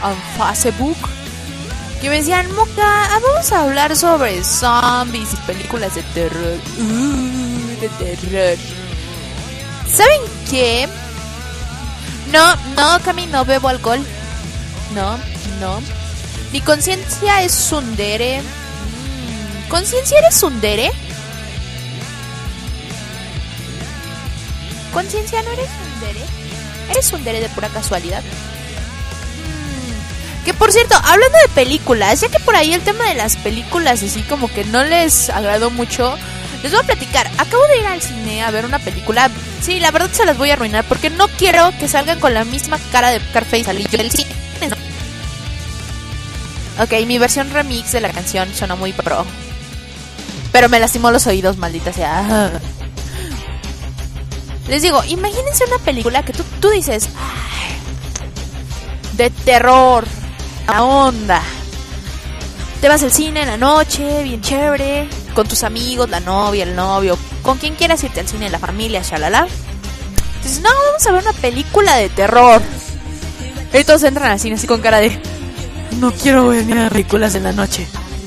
Speaker 4: que me decían, Moca, vamos a hablar sobre zombies y películas de terror. De terror. ¿Saben qué? No, Cami, no bebo alcohol. No. Mi conciencia es tsundere. ¿Conciencia eres tsundere? ¿Conciencia no eres tsundere? ¿Eres tsundere de pura casualidad? Que por cierto, hablando de películas, ya que por ahí el tema de las películas así como que no les agradó mucho, les voy a platicar. Acabo de ir al cine a ver una película. Sí, la verdad se las voy a arruinar porque no quiero que salgan con la misma cara de Scarface al yo del cine. Ok, mi versión remix de la canción suena muy pro, pero me lastimó los oídos, maldita sea. Les digo, imagínense una película que tú dices, ay, de terror, la onda. Te vas al cine en la noche, bien chévere, con tus amigos, la novia, el novio, con quien quieras irte al cine, la familia, shalala. Entonces, no, vamos a ver una película de terror. Y todos entran al cine así con cara de, no quiero ver ni películas en la noche.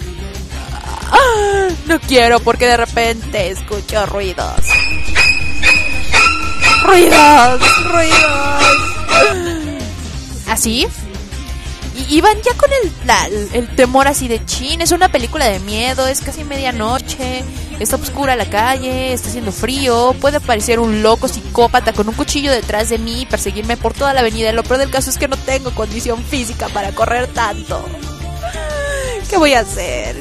Speaker 4: No quiero porque de repente escucho ruidos. Así. Y van ya con el temor así de chin. Es una película de miedo, es casi medianoche, está oscura la calle, está haciendo frío, puede aparecer un loco psicópata con un cuchillo detrás de mí y perseguirme por toda la avenida. Lo peor del caso es que no tengo condición física para correr tanto. ¿Qué voy a hacer?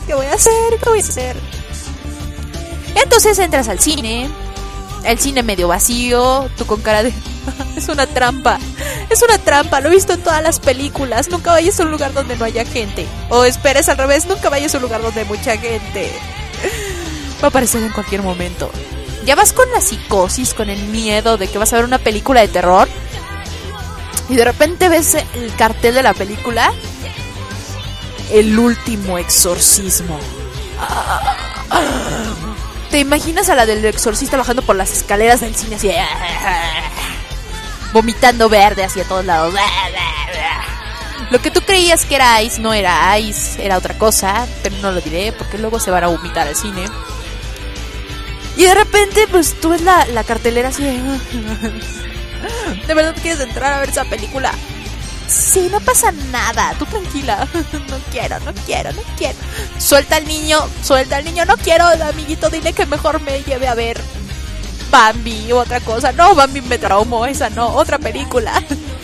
Speaker 4: Entonces entras al cine, el cine medio vacío, tú con cara de, es una trampa, lo he visto en todas las películas, nunca vayas a un lugar donde no haya gente. O esperes al revés, nunca vayas a un lugar donde hay mucha gente. Va a aparecer en cualquier momento. Ya vas con la psicosis, con el miedo de que vas a ver una película de terror y de repente ves el cartel de la película, El último exorcismo. Te imaginas a la del exorcista bajando por las escaleras del cine así, vomitando verde hacia todos lados. Lo que tú creías que era Ice no era Ice, era otra cosa, pero no lo diré porque luego se van a vomitar al cine. Y de repente pues tú ves la cartelera así ¿de verdad quieres entrar a ver esa película? Sí, no pasa nada, tú tranquila. No quiero. Suelta al niño, no quiero, amiguito, dile que mejor me lleve a ver Bambi u otra cosa. No, Bambi me traumó, esa no, otra película.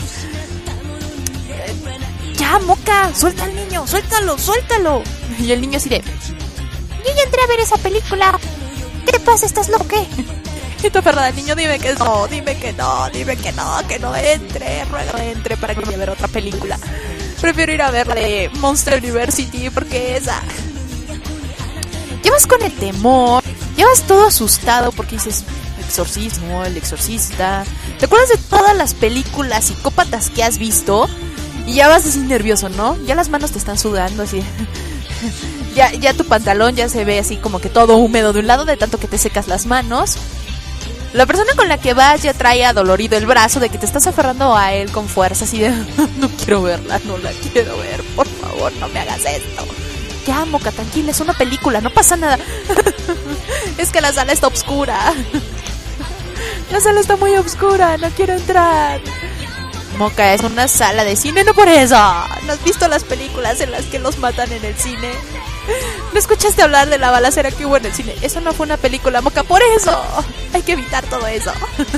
Speaker 4: Ya, Moca, suelta al niño, suéltalo. Y el niño así de, yo ya entré a ver esa película. ¿Qué te pasa? ¿Estás loco? Y tú aferrada al niño, dime que no, que no entre, ruego entre para que vaya a ver otra película. Prefiero ir a ver la de Monster University porque esa. Llevas con el temor, llevas todo asustado porque dices, exorcismo, el exorcista. ¿Te acuerdas de todas las películas psicópatas que has visto? Y ya vas así nervioso, ¿no? Ya las manos te están sudando así. Ya tu pantalón ya se ve así como que todo húmedo de un lado de tanto que te secas las manos. La persona con la que vas ya trae adolorido el brazo de que te estás aferrando a él con fuerza, así de, no quiero verla, no la quiero ver, por favor, no me hagas esto. Ya, Moca, tranquila, es una película, no pasa nada. Es que la sala está oscura. La sala está muy oscura, no quiero entrar. Moca, es una sala de cine, no por eso. ¿No has visto las películas en las que los matan en el cine? ¿No escuchaste hablar de la balacera que hubo en el cine? Eso no fue una película, Moca, por eso. Hay que evitar todo eso.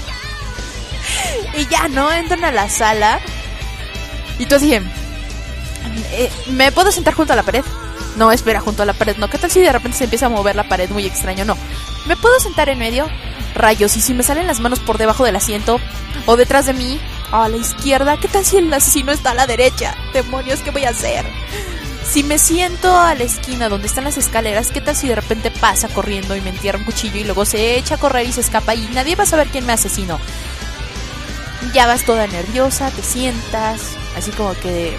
Speaker 4: Y ya, ¿no? Entran a la sala y tú así, ¿me puedo sentar junto a la pared? No, espera, junto a la pared no. ¿Qué tal si de repente se empieza a mover la pared muy extraño? No. ¿Me puedo sentar en medio? Rayos, y si me salen las manos por debajo del asiento o detrás de mí, a la izquierda, ¿qué tal si el asesino está a la derecha? Demonios, ¿qué voy a hacer? Si me siento a la esquina donde están las escaleras, ¿qué tal si de repente pasa corriendo y me entierra un cuchillo y luego se echa a correr y se escapa y nadie va a saber quién me asesinó? Ya vas toda nerviosa, te sientas, así como que...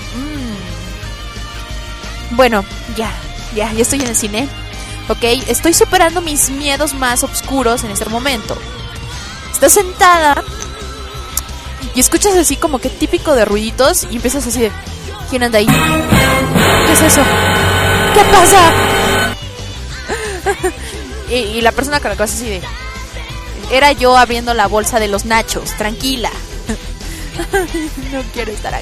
Speaker 4: Bueno, ya estoy en el cine. Ok, estoy superando mis miedos más oscuros en este momento. Estás sentada y escuchas así como que típico de ruiditos y empiezas así de... ¿Quién anda ahí? ¿Qué es eso? ¿Qué pasa? y la persona con la que vas así de... Era yo abriendo la bolsa de los nachos, tranquila. No quiero estar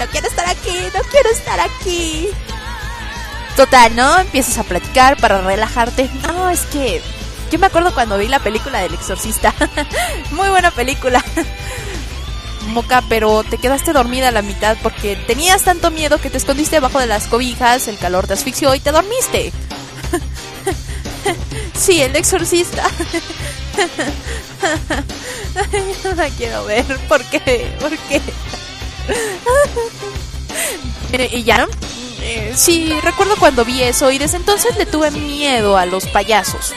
Speaker 4: aquí. Total, ¿no? Empiezas a platicar para relajarte. No, es que... Yo me acuerdo cuando vi la película del exorcista. Muy buena película. Moca, pero te quedaste dormida a la mitad porque tenías tanto miedo que te escondiste debajo de las cobijas, el calor te asfixió y te dormiste. Sí, El Exorcista. No la quiero ver. ¿Por qué? ¿Por qué? Y ya, sí, recuerdo cuando vi eso y desde entonces le tuve miedo a los payasos.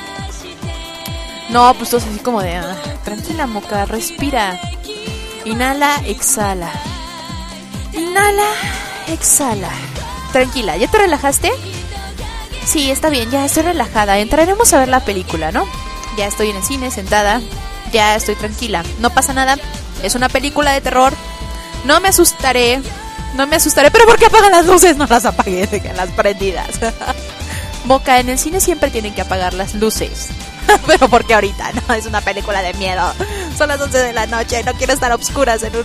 Speaker 4: No, pues todo así como de... tranquila, Moca, respira. Inhala, exhala. Inhala, exhala. Tranquila, ¿ya te relajaste? Sí, está bien, ya estoy relajada. Entraremos a ver la película, ¿no? Ya estoy en el cine, sentada. Ya estoy tranquila. No pasa nada. Es una película de terror. No me asustaré. No me asustaré. ¿Pero por qué apagan las luces? No las apagué, déjenlas prendidas. Moca, en el cine siempre tienen que apagar las luces. Pero porque ahorita no, es una película de miedo. Son las 11 de la noche, no quiero estar a obscuras en un...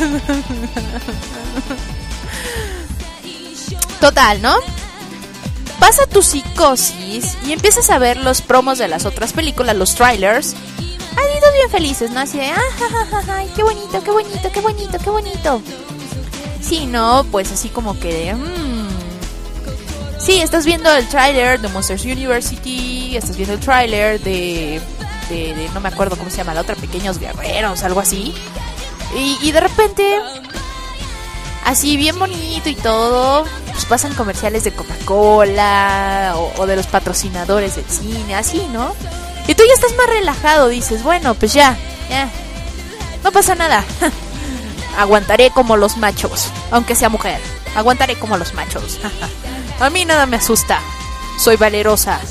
Speaker 4: Total, ¿no? Pasa tu psicosis y empiezas a ver los promos de las otras películas, los trailers. Ay, todos bien felices, ¿no? Así de, ay, qué bonito, qué bonito, qué bonito, qué bonito. Sí, ¿no? Pues así como que sí, estás viendo el tráiler de Monsters University, estás viendo el tráiler de no me acuerdo cómo se llama la otra, Pequeños Guerreros, algo así. Y de repente, así bien bonito y todo, pues pasan comerciales de Coca-Cola o de los patrocinadores del cine, así, ¿no? Y tú ya estás más relajado, dices, bueno, pues ya, no pasa nada. Aguantaré como los machos, aunque sea mujer. Aguantaré como los machos. A mí nada me asusta. Soy valerosa.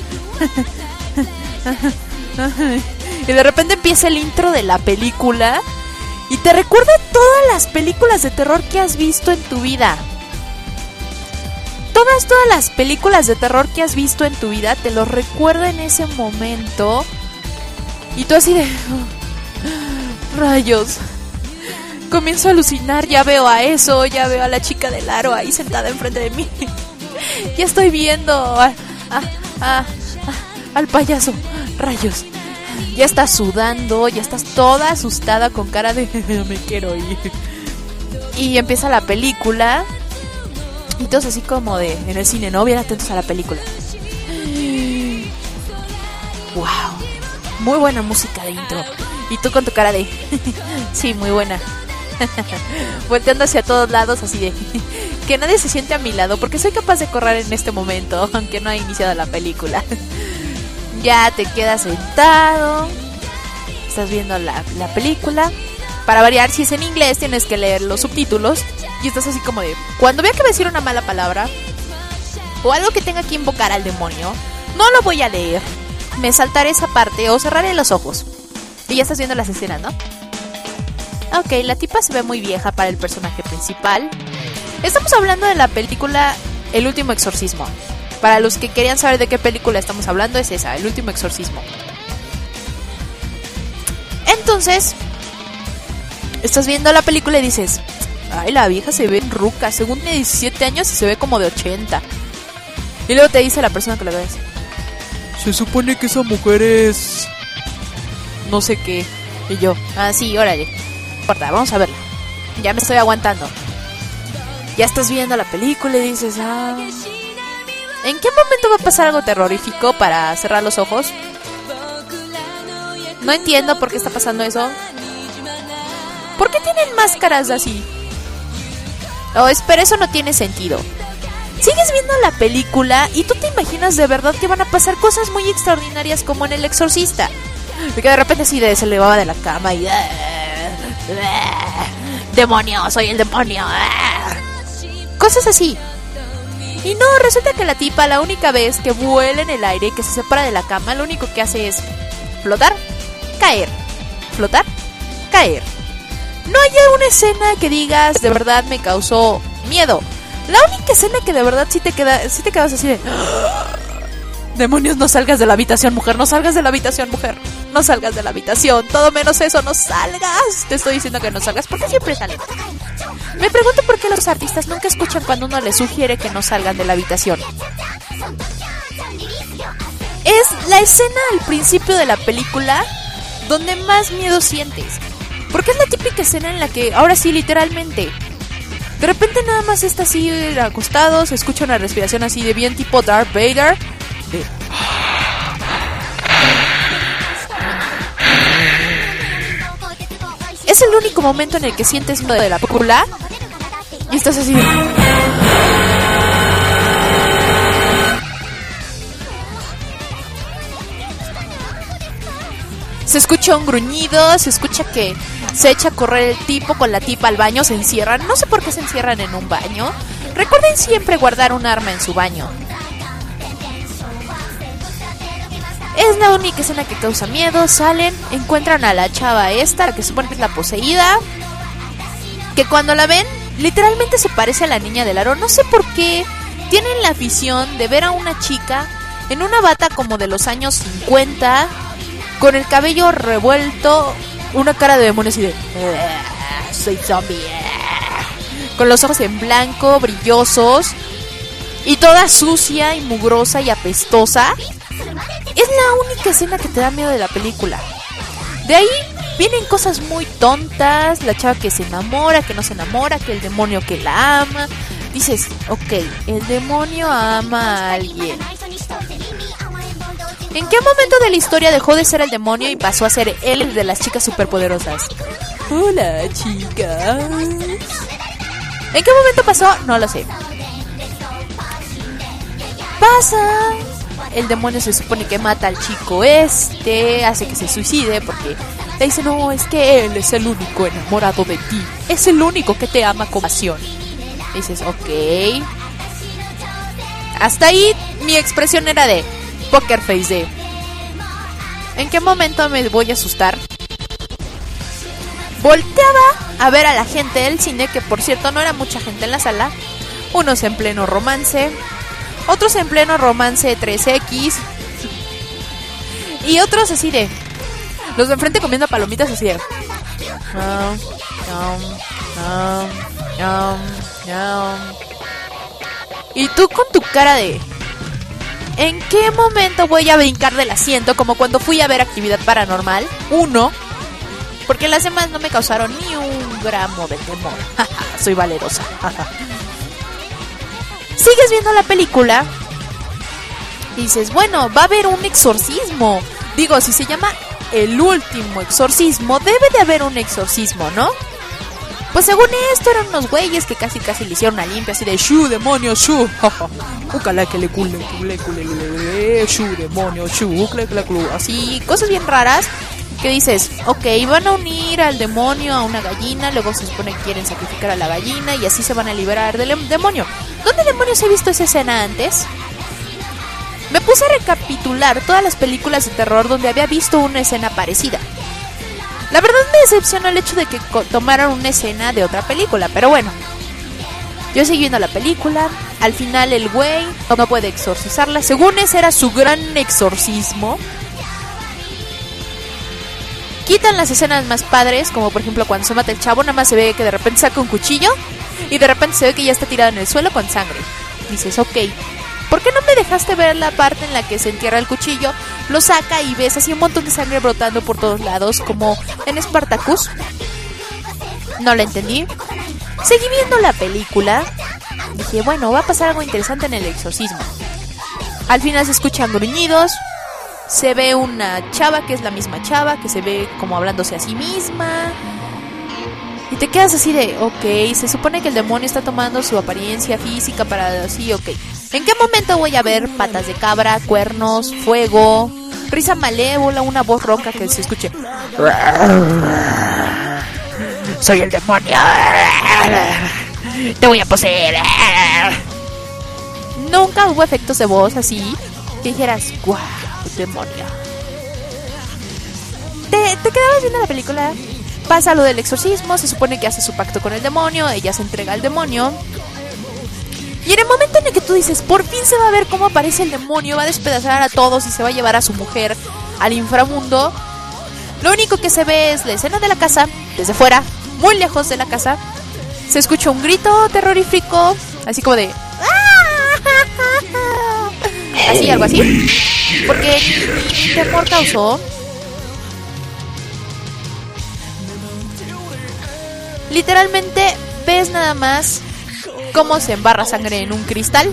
Speaker 4: Y de repente empieza el intro de la película y te recuerda todas las películas de terror que has visto en tu vida. Todas las películas de terror que has visto en tu vida te lo recuerda en ese momento. Y tú así de... rayos. Comienzo a alucinar, ya veo a eso, ya veo a la chica del aro ahí sentada enfrente de mí. Ya estoy viendo al payaso. Rayos. Ya estás sudando, ya estás toda asustada con cara de me quiero ir. Y empieza la película. Y todos así como de en el cine, ¿no? Bien atentos a la película. Wow. Muy buena música de intro. Y tú con tu cara de sí, muy buena. Volteando hacia todos lados así de que nadie se siente a mi lado porque soy capaz de correr en este momento aunque no ha iniciado la película. Ya te quedas sentado, estás viendo la película. Para variar, si es en inglés tienes que leer los subtítulos. Y estás así como de, cuando vea que va a decir una mala palabra o algo que tenga que invocar al demonio, no lo voy a leer, me saltaré esa parte o cerraré los ojos. Y ya estás viendo las escenas, ¿no? Ok, la tipa se ve muy vieja para el personaje principal. Estamos hablando de la película El Último Exorcismo. Para los que querían saber de qué película estamos hablando, es esa, El Último Exorcismo. Entonces, estás viendo la película y dices, ay, la vieja se ve ruca, según tiene 17 años y se ve como de 80. Y luego te dice la persona que la ves,
Speaker 8: se supone que esa mujer es...
Speaker 4: no sé qué. Y yo, sí, órale, no importa, vamos a verla. Ya me estoy aguantando. Ya estás viendo la película y dices, ¿en qué momento va a pasar algo terrorífico para cerrar los ojos? No entiendo por qué está pasando eso. ¿Por qué tienen máscaras así? Oh, espera, eso no tiene sentido. Sigues viendo la película y tú te imaginas de verdad que van a pasar cosas muy extraordinarias como en El Exorcista. Porque de repente así se levaba de la cama y... ¡demonio! ¡Soy el demonio! Cosas así. Y no, resulta que la tipa, la única vez que vuela en el aire, que se separa de la cama, lo único que hace es flotar, caer, flotar, caer. No hay una escena que digas, de verdad me causó miedo. La única escena que de verdad sí te quedas así de... demonios, no salgas de la habitación, mujer, no salgas de la habitación, mujer. No salgas de la habitación, todo menos eso, no salgas. Te estoy diciendo que no salgas, porque siempre salen. Me pregunto por qué los artistas nunca escuchan cuando uno les sugiere que no salgan de la habitación. Es la escena al principio de la película donde más miedo sientes. Porque es la típica escena en la que, ahora sí, literalmente, de repente nada más está así acostado, se escucha una respiración así de bien tipo Darth Vader. Es el único momento en el que sientes miedo de la película y estás así. Se escucha un gruñido, se escucha que se echa a correr el tipo con la tipa al baño, se encierran. No sé por qué se encierran en un baño. Recuerden siempre guardar un arma en su baño. Es la única escena que causa miedo. Salen, encuentran a la chava esta, la que supone que es la poseída, que cuando la ven, literalmente se parece a la niña del aro. No sé por qué tienen la afición de ver a una chica en una bata como de los años 50, con el cabello revuelto, una cara de demonio así de soy zombie, con los ojos en blanco, brillosos, y toda sucia y mugrosa y apestosa. Es la única escena que te da miedo de la película. De ahí vienen cosas muy tontas, la chava que se enamora, que no se enamora, que el demonio que la ama. Dices, ok, el demonio ama a alguien. ¿En qué momento de la historia dejó de ser el demonio y pasó a ser él el de las chicas superpoderosas? Hola, chicas. ¿En qué momento pasó? No lo sé. Pasa. El demonio se supone que mata al chico hace que se suicide porque le dice, no, es que él es el único enamorado de ti. Es el único que te ama con pasión. Y dices, ok. Hasta ahí mi expresión era de poker face de ¿en qué momento me voy a asustar? Volteaba a ver a la gente del cine, que por cierto no era mucha gente en la sala. Unos en pleno romance, otros en pleno romance 3X, y otros así de los de enfrente comiendo palomitas así de y tú con tu cara de ¿en qué momento voy a brincar del asiento? Como cuando fui a ver Actividad Paranormal 1, porque las demás no me causaron ni un gramo de temor. Soy valerosa. Sigues viendo la película y dices, bueno, va a haber un exorcismo. Digo, si se llama El Último Exorcismo, debe de haber un exorcismo, ¿no? Pues según esto eran unos güeyes que casi le hicieron una limpia así de shu, demonio, shu. Ucala que le cule, shu, demonio, shu, ucala que le cule. Así, cosas bien raras que dices, ok, van a unir al demonio a una gallina, luego se supone que quieren sacrificar a la gallina y así se van a liberar del demonio. ¿Dónde demonios he visto esa escena antes? Me puse a recapitular todas las películas de terror donde había visto una escena parecida. La verdad me decepcionó el hecho de que tomaran una escena de otra película, pero bueno. Yo seguí viendo la película. Al final el güey no puede exorcizarla. Según ese era su gran exorcismo. Quitan las escenas más padres, como por ejemplo cuando se mata el chavo, nada más se ve que de repente saca un cuchillo y de repente se ve que ya está tirado en el suelo con sangre. Dices, ok, ¿por qué no me dejaste ver la parte en la que se entierra el cuchillo? Lo saca y ves así un montón de sangre brotando por todos lados, como en Spartacus. No la entendí. Seguí viendo la película. Dije, bueno, va a pasar algo interesante en el exorcismo. Al final se escuchan gruñidos. Se ve una chava que es la misma chava, que se ve como hablándose a sí misma. Y te quedas así de, ok, se supone que el demonio está tomando su apariencia física para así, ok. ¿En qué momento voy a ver patas de cabra, cuernos, fuego, risa malévola, una voz ronca que se escuche? Soy el demonio. Te voy a poseer. Nunca hubo efectos de voz así que dijeras, guau, demonio. Te quedabas viendo la película. Pasa lo del exorcismo, se supone que hace su pacto con el demonio, ella se entrega al demonio. Y en el momento en el que tú dices, por fin se va a ver cómo aparece el demonio, va a despedazar a todos y se va a llevar a su mujer al inframundo, lo único que se ve es la escena de la casa, desde fuera, muy lejos de la casa. Se escucha un grito terrorífico, así como de así, algo así. Porque mi temor causó Literalmente ves nada más cómo se embarra sangre en un cristal.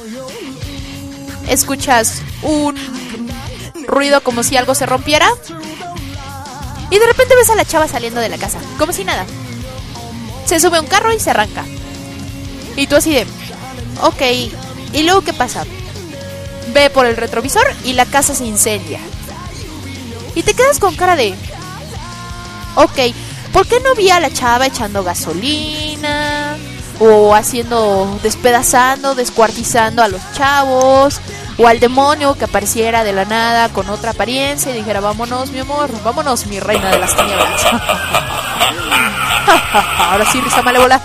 Speaker 4: Escuchas un ruido como si algo se rompiera. Y de repente ves a la chava saliendo de la casa, como si nada. Se sube a un carro y se arranca. Y tú así de... ok, ¿y luego qué pasa? Ve por el retrovisor y la casa se incendia. Y te quedas con cara de... ok, ¿por qué no vi a la chava echando gasolina? O haciendo... despedazando, descuartizando a los chavos... o al demonio que apareciera de la nada con otra apariencia y dijera, vámonos mi amor, vámonos mi reina de las tinieblas. Ahora sí, risa malévola.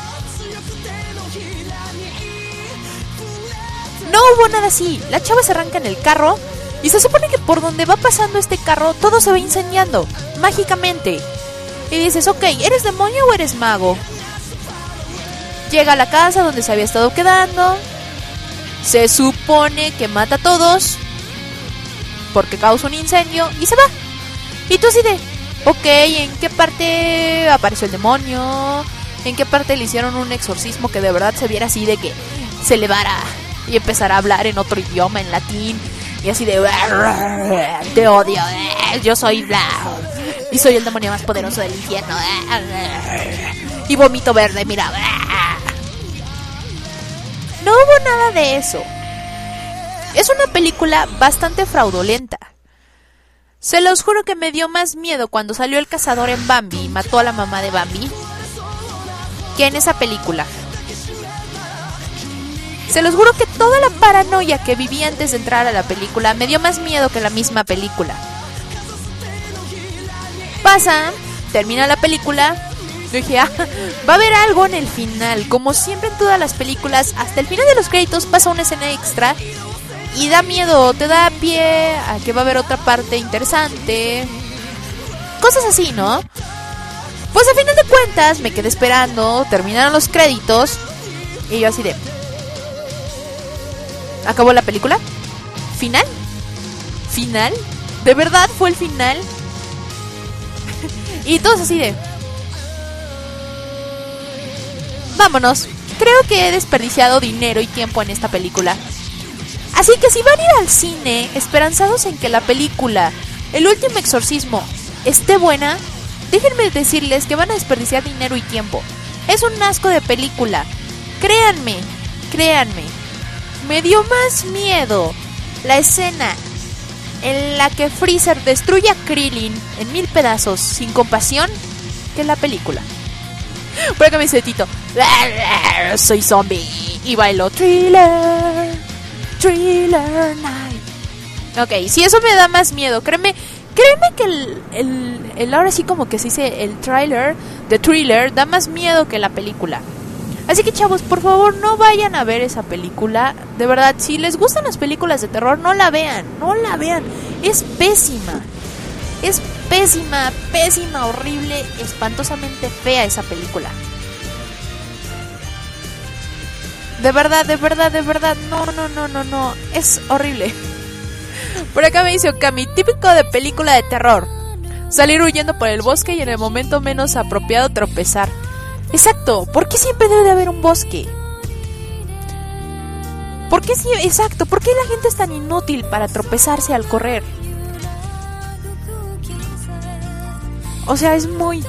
Speaker 4: No hubo nada así. La chava se arranca en el carro y se supone que por donde va pasando este carro todo se va incendiando, mágicamente. Y dices, ok, ¿eres demonio o eres mago? Llega a la casa donde se había estado quedando. Se supone que mata a todos porque causa un incendio y se va. Y tú así de, ok, ¿en qué parte apareció el demonio? ¿En qué parte le hicieron un exorcismo que de verdad se viera así de que se elevara y empezara a hablar en otro idioma, en latín? Y así de, te odio, yo soy bla y soy el demonio más poderoso del infierno y vomito verde, mira. No hubo nada de eso. Es una película bastante fraudulenta. Se los juro que me dio más miedo cuando salió el cazador en Bambi y mató a la mamá de Bambi que en esa película. Se los juro que toda la paranoia que viví antes de entrar a la película me dio más miedo que la misma película. Pasa, termina la película. Yo dije, va a haber algo en el final. Como siempre en todas las películas, hasta el final de los créditos pasa una escena extra y da miedo, te da pie a que va a haber otra parte interesante. Cosas así, ¿no? Pues a final de cuentas me quedé esperando, terminaron los créditos y yo así de... ¿acabó la película? ¿Final? ¿Final? ¿De verdad fue el final? Y todos así de... vámonos, creo que he desperdiciado dinero y tiempo en esta película. Así que si van a ir al cine esperanzados en que la película El último exorcismo esté buena, déjenme decirles que van a desperdiciar dinero y tiempo. Es un asco de película. Créanme, me dio más miedo la escena en la que Freezer destruye a Krillin en 1000 pedazos sin compasión que la película. Por acá me dice Tito, soy zombie y bailo Thriller Night. Ok, si eso me da más miedo, créeme que el ahora sí como que se dice el trailer de Thriller da más miedo que la película. Así que chavos, por favor no vayan a ver esa película. De verdad, si les gustan las películas de terror, no la vean. Es pésima. Es pésima, horrible, espantosamente fea esa película. De verdad, no, es horrible. Por acá me dice Okami, típico de película de terror. Salir huyendo por el bosque y en el momento menos apropiado tropezar. Exacto, ¿por qué siempre debe de haber un bosque? ¿Por qué la gente es tan inútil para tropezarse al correr? O sea, es muy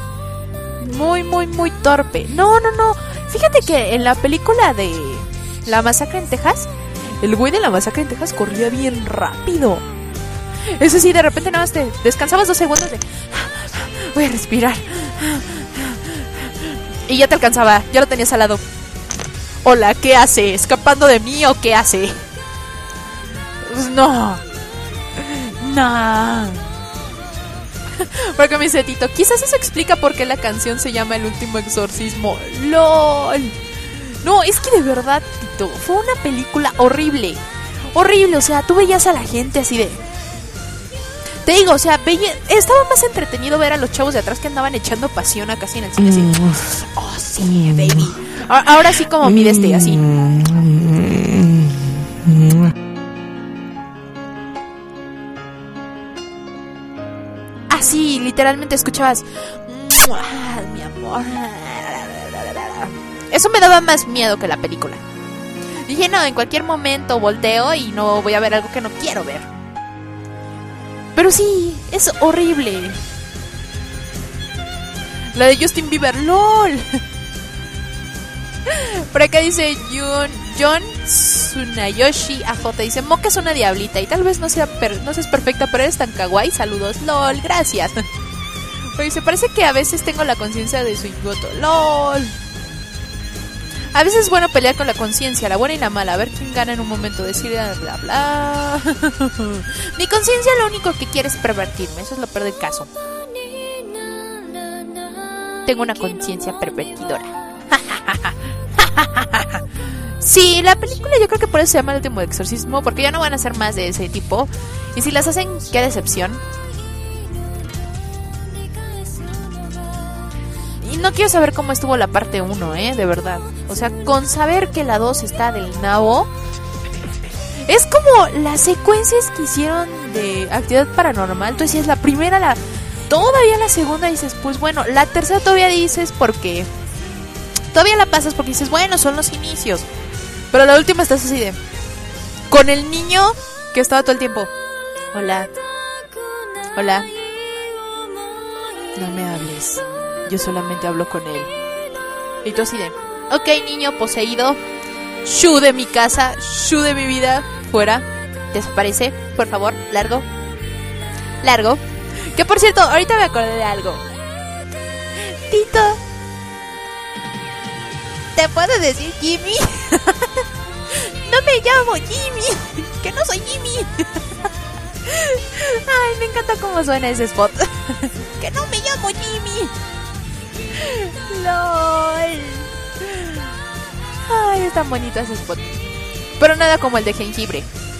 Speaker 4: torpe. No. Fíjate que en la película de La Masacre en Texas, el güey de La Masacre en Texas corría bien rápido. Eso sí, de repente nada más te descansabas 2 segundos de... voy a respirar. Y ya te alcanzaba, ya lo tenías al lado. Hola, ¿qué hace? ¿Escapando de mí o qué hace? Pues no. Porque me dice Tito, quizás eso explica por qué la canción se llama El último exorcismo. ¡Lol! No, es que de verdad, Tito, fue una película horrible. O sea, tú veías a la gente así de... Te digo, o sea, estaba más entretenido ver a los chavos de atrás que andaban echando pasión a casi en el cine así. Oh, sí, baby. Ahora sí como mi así. Así, literalmente escuchabas... mi amor... Eso me daba más miedo que la película. Dije, no, en cualquier momento volteo y no voy a ver algo que no quiero ver. Pero sí, es horrible. La de Justin Bieber, LOL. Por acá dice John Tsunayoshi AJ. Dice, Moca es una diablita y tal vez no seas perfecta, pero eres tan kawaii. Saludos, LOL, gracias. Pero dice, parece que a veces tengo la conciencia de Suigoto, LOL. A veces es bueno pelear con la conciencia, la buena y la mala, a ver quién gana en un momento, decir bla bla. Mi conciencia lo único que quiere es pervertirme, eso es lo peor del caso. Tengo una conciencia pervertidora. Sí, la película yo creo que por eso se llama El último exorcismo, porque ya no van a hacer más de ese tipo. Y si las hacen, qué decepción. Y no quiero saber cómo estuvo la parte 1, de verdad. O sea, con saber que la 2 está del nabo. Es como las secuencias que hicieron de Actividad Paranormal. Tú decías la primera, todavía la segunda dices, pues bueno, la tercera todavía dices porque... Todavía la pasas porque dices, bueno, son los inicios. Pero la última estás así de... Con el niño que estaba todo el tiempo. Hola. Hola. No me hables. Yo solamente hablo con él. Y tú así de... Ok, niño poseído. Shu de mi casa. Shu de mi vida. Fuera. Desaparece. Por favor. Largo. Largo. Que por cierto, ahorita me acordé de algo. Tito. ¿Te puedo decir Jimmy? No me llamo Jimmy. Que no soy Jimmy. Ay, me encanta cómo suena ese spot. Que no me llamo Jimmy. LOL. Ay, es tan bonito ese spot. Pero nada como el de jengibre.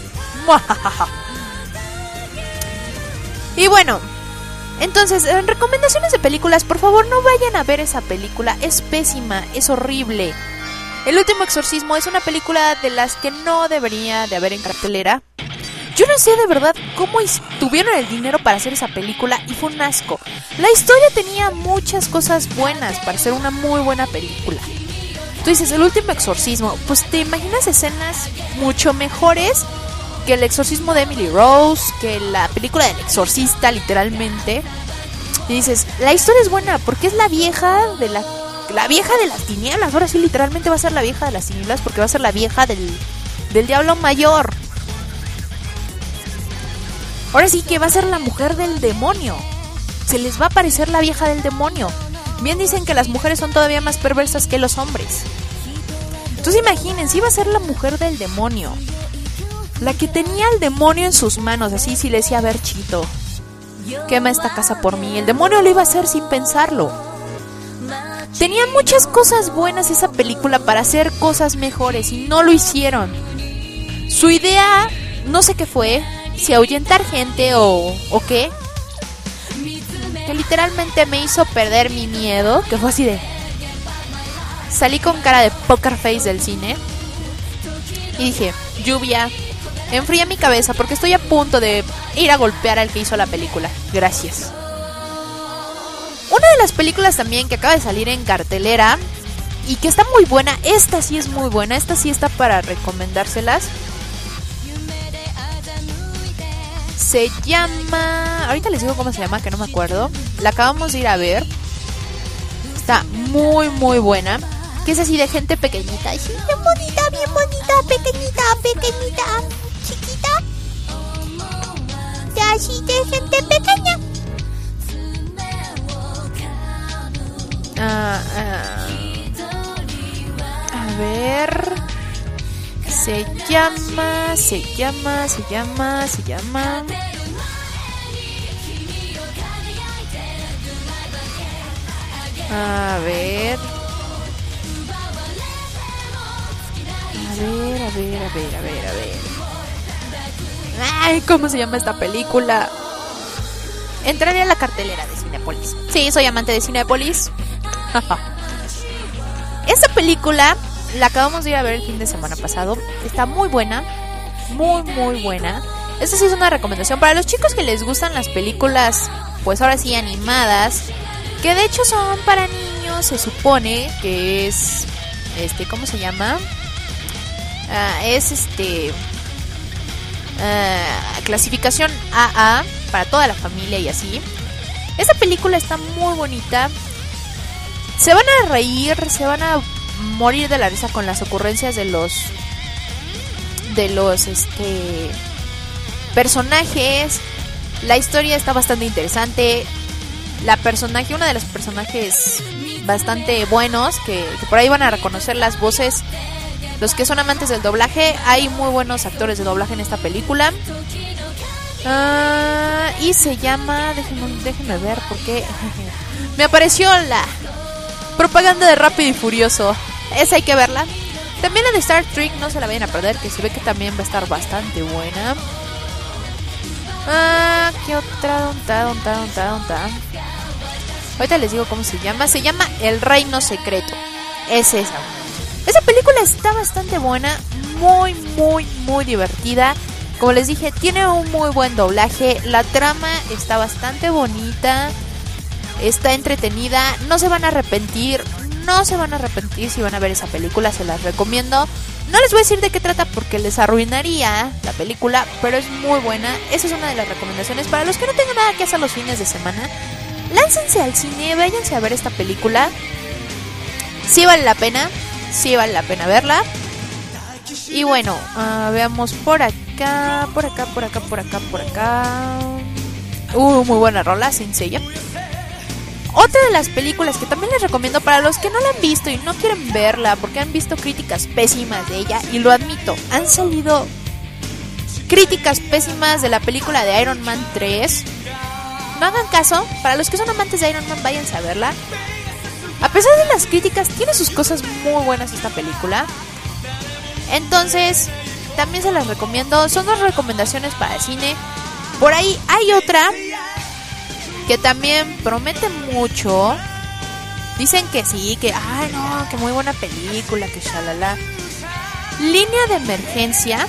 Speaker 4: Y bueno, entonces, en recomendaciones de películas, por favor no vayan a ver esa película. Es pésima, es horrible. El último exorcismo es una película de las que no debería de haber en cartelera. Yo no sé de verdad cómo tuvieron el dinero para hacer esa película y fue un asco. La historia tenía muchas cosas buenas para ser una muy buena película. Tú dices, el último exorcismo, pues te imaginas escenas mucho mejores que el exorcismo de Emily Rose, que la película del exorcista, literalmente. Y dices, la historia es buena porque es la vieja de la vieja de las tinieblas. Ahora sí, literalmente va a ser la vieja de las tinieblas porque va a ser la vieja del diablo mayor. Ahora sí que va a ser la mujer del demonio. Se les va a aparecer la vieja del demonio. Bien dicen que las mujeres son todavía más perversas que los hombres. Entonces imagínense, iba a ser la mujer del demonio. La que tenía al demonio en sus manos. Así si le decía, a ver, Chito, quema esta casa por mí. El demonio lo iba a hacer sin pensarlo. Tenía muchas cosas buenas esa película para hacer cosas mejores y no lo hicieron. Su idea, no sé qué fue, si ahuyentar gente o qué, que literalmente me hizo perder mi miedo, que fue así de... Salí con cara de poker face del cine y dije, lluvia, enfría mi cabeza porque estoy a punto de ir a golpear al que hizo la película. Gracias. Una de las películas también que acaba de salir en cartelera y que está muy buena, esta sí es muy buena, esta sí está para recomendárselas. Se llama... Ahorita les digo cómo se llama, que no me acuerdo. La acabamos de ir a ver. Está muy, muy buena. Que es así de gente pequeñita. Así, bien bonita, pequeñita, chiquita. Y así de gente pequeña. A ver... Se llama... A ver. Ay, ¿cómo se llama esta película? Entraré a la cartelera de Cinépolis. Sí, soy amante de Cinépolis. Esta película la acabamos de ir a ver el fin de semana pasado. Está muy buena. Muy, muy buena. Esta sí es una recomendación para los chicos que les gustan las películas, pues ahora sí, animadas, que de hecho son para niños. Se supone que es ¿cómo se llama? Es clasificación AA para toda la familia y así. Esta película está muy bonita. Se van a reír, se van a morir de la risa con las ocurrencias de los personajes. La historia está bastante interesante. Una de los personajes bastante buenos que por ahí van a reconocer las voces. Los que son amantes del doblaje, hay muy buenos actores de doblaje en esta película. Y se llama, déjenme ver porque me apareció la propaganda de Rápido y Furioso. Esa hay que verla. También la de Star Trek, no se la vayan a perder, que se ve que también va a estar bastante buena. ¿Qué otra? ¿Dónde está? Ahorita les digo cómo se llama. Se llama El Reino Secreto. Es esa. Esa película está bastante buena. Muy, muy, muy divertida. Como les dije, tiene un muy buen doblaje. La trama está bastante bonita. Está entretenida. No se van a arrepentir. Si van a ver esa película. Se las recomiendo. No les voy a decir de qué trata porque les arruinaría la película, pero es muy buena. Esa es una de las recomendaciones. Para los que no tengan nada que hacer los fines de semana, láncense al cine, váyanse a ver esta película. Sí vale la pena verla. Y bueno, veamos por acá. Muy buena rola, sin sello. Otra de las películas que también les recomiendo para los que no la han visto y no quieren verla porque han visto críticas pésimas de ella, y lo admito, han salido críticas pésimas de la película de Iron Man 3. No hagan caso, para los que son amantes de Iron Man, váyanse a verla. A pesar de las críticas, tiene sus cosas muy buenas esta película. Entonces, también se las recomiendo. Son 2 recomendaciones para el cine. Por ahí hay otra que también promete mucho. Dicen que sí, que que muy buena película, que shalala. Línea de Emergencia,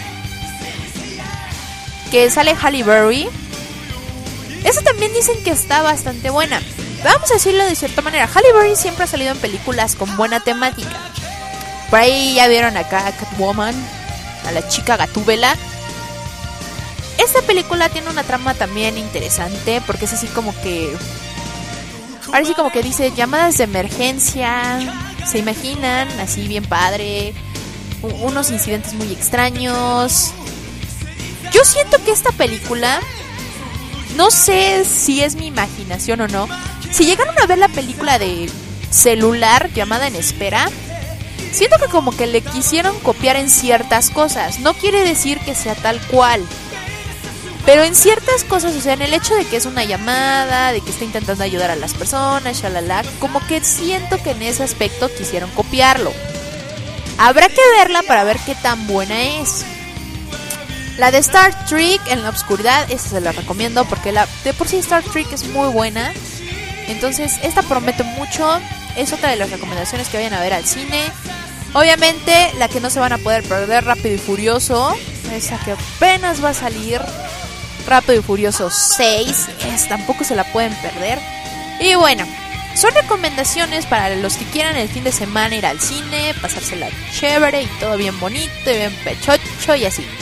Speaker 4: que sale Halle Berry. Esa también dicen que está bastante buena. Vamos a decirlo de cierta manera, Halle Berry siempre ha salido en películas con buena temática. Por ahí ya vieron acá a Catwoman, a la chica Gatúbela. Esta película tiene una trama también interesante, porque es así como que... Ahora sí como que dice llamadas de emergencia. Se imaginan, así bien padre, unos incidentes muy extraños. Yo siento que esta película, no sé si es mi imaginación o no, si llegaron a ver la película de celular llamada En Espera, siento que como que le quisieron copiar en ciertas cosas. No quiere decir que sea tal cual, pero en ciertas cosas, o sea, en el hecho de que es una llamada, de que está intentando ayudar a las personas, shalala, como que siento que en ese aspecto quisieron copiarlo. Habrá que verla para ver qué tan buena es. La de Star Trek en la oscuridad, esa se la recomiendo porque de por sí Star Trek es muy buena. Entonces, esta promete mucho. Es otra de las recomendaciones que vayan a ver al cine. Obviamente, la que no se van a poder perder, Rápido y Furioso. Esa que apenas va a salir, Rápido y Furioso 6. Tampoco se la pueden perder. Y bueno, son recomendaciones para los que quieran el fin de semana ir al cine, pasársela chévere y todo bien bonito y bien pechocho y así.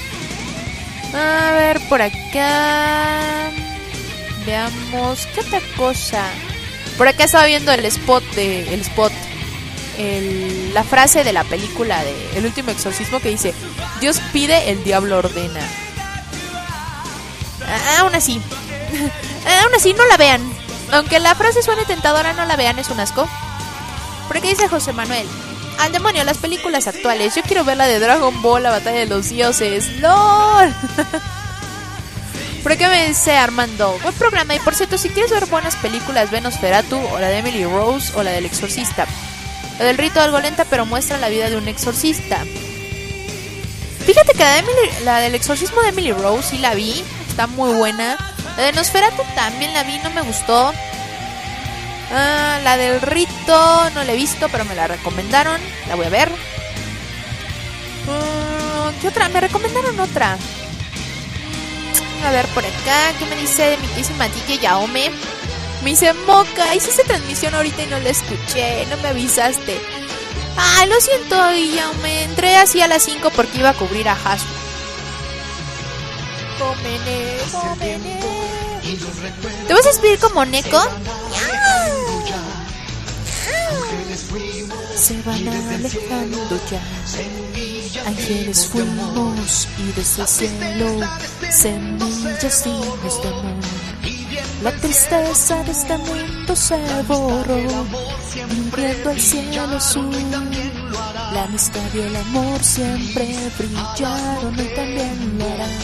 Speaker 4: A ver, por acá veamos, ¿qué otra cosa? Por acá estaba viendo la frase de la película de El Último Exorcismo que dice: Dios pide, el diablo ordena. Aún así no la vean. Aunque la frase suene tentadora, no la vean, es un asco. Por aquí dice José Manuel: al demonio, las películas actuales. Yo quiero ver la de Dragon Ball, la batalla de los dioses. ¡Lol! Por acá me dice Armando: buen programa. Y por cierto, si quieres ver buenas películas, ve Nosferatu, o la de Emily Rose, o la del Exorcista. La del Rito algo lenta, pero muestra la vida de un exorcista. Fíjate que la del exorcismo de Emily Rose sí la vi, está muy buena. La de Nosferatu también la vi, no me gustó. La del Rito no la he visto, pero me la recomendaron, la voy a ver. ¿Qué otra? Me recomendaron otra. A ver por acá, ¿qué me dice mi querísima Titi Yaome? Me dice: Moca, hiciste transmisión ahorita y no la escuché, no me avisaste. Ay, lo siento, y ya me entré así a las 5 porque iba a cubrir a Hasbro. ¿Te vas a despedir como Neko? Se van alejando ya. Ángeles fuimos y desde el cielo semillas dimos de amor. La tristeza de este mundo se borró, viviendo el cielo azul. La amistad y el amor siempre brillaron y también lo harán.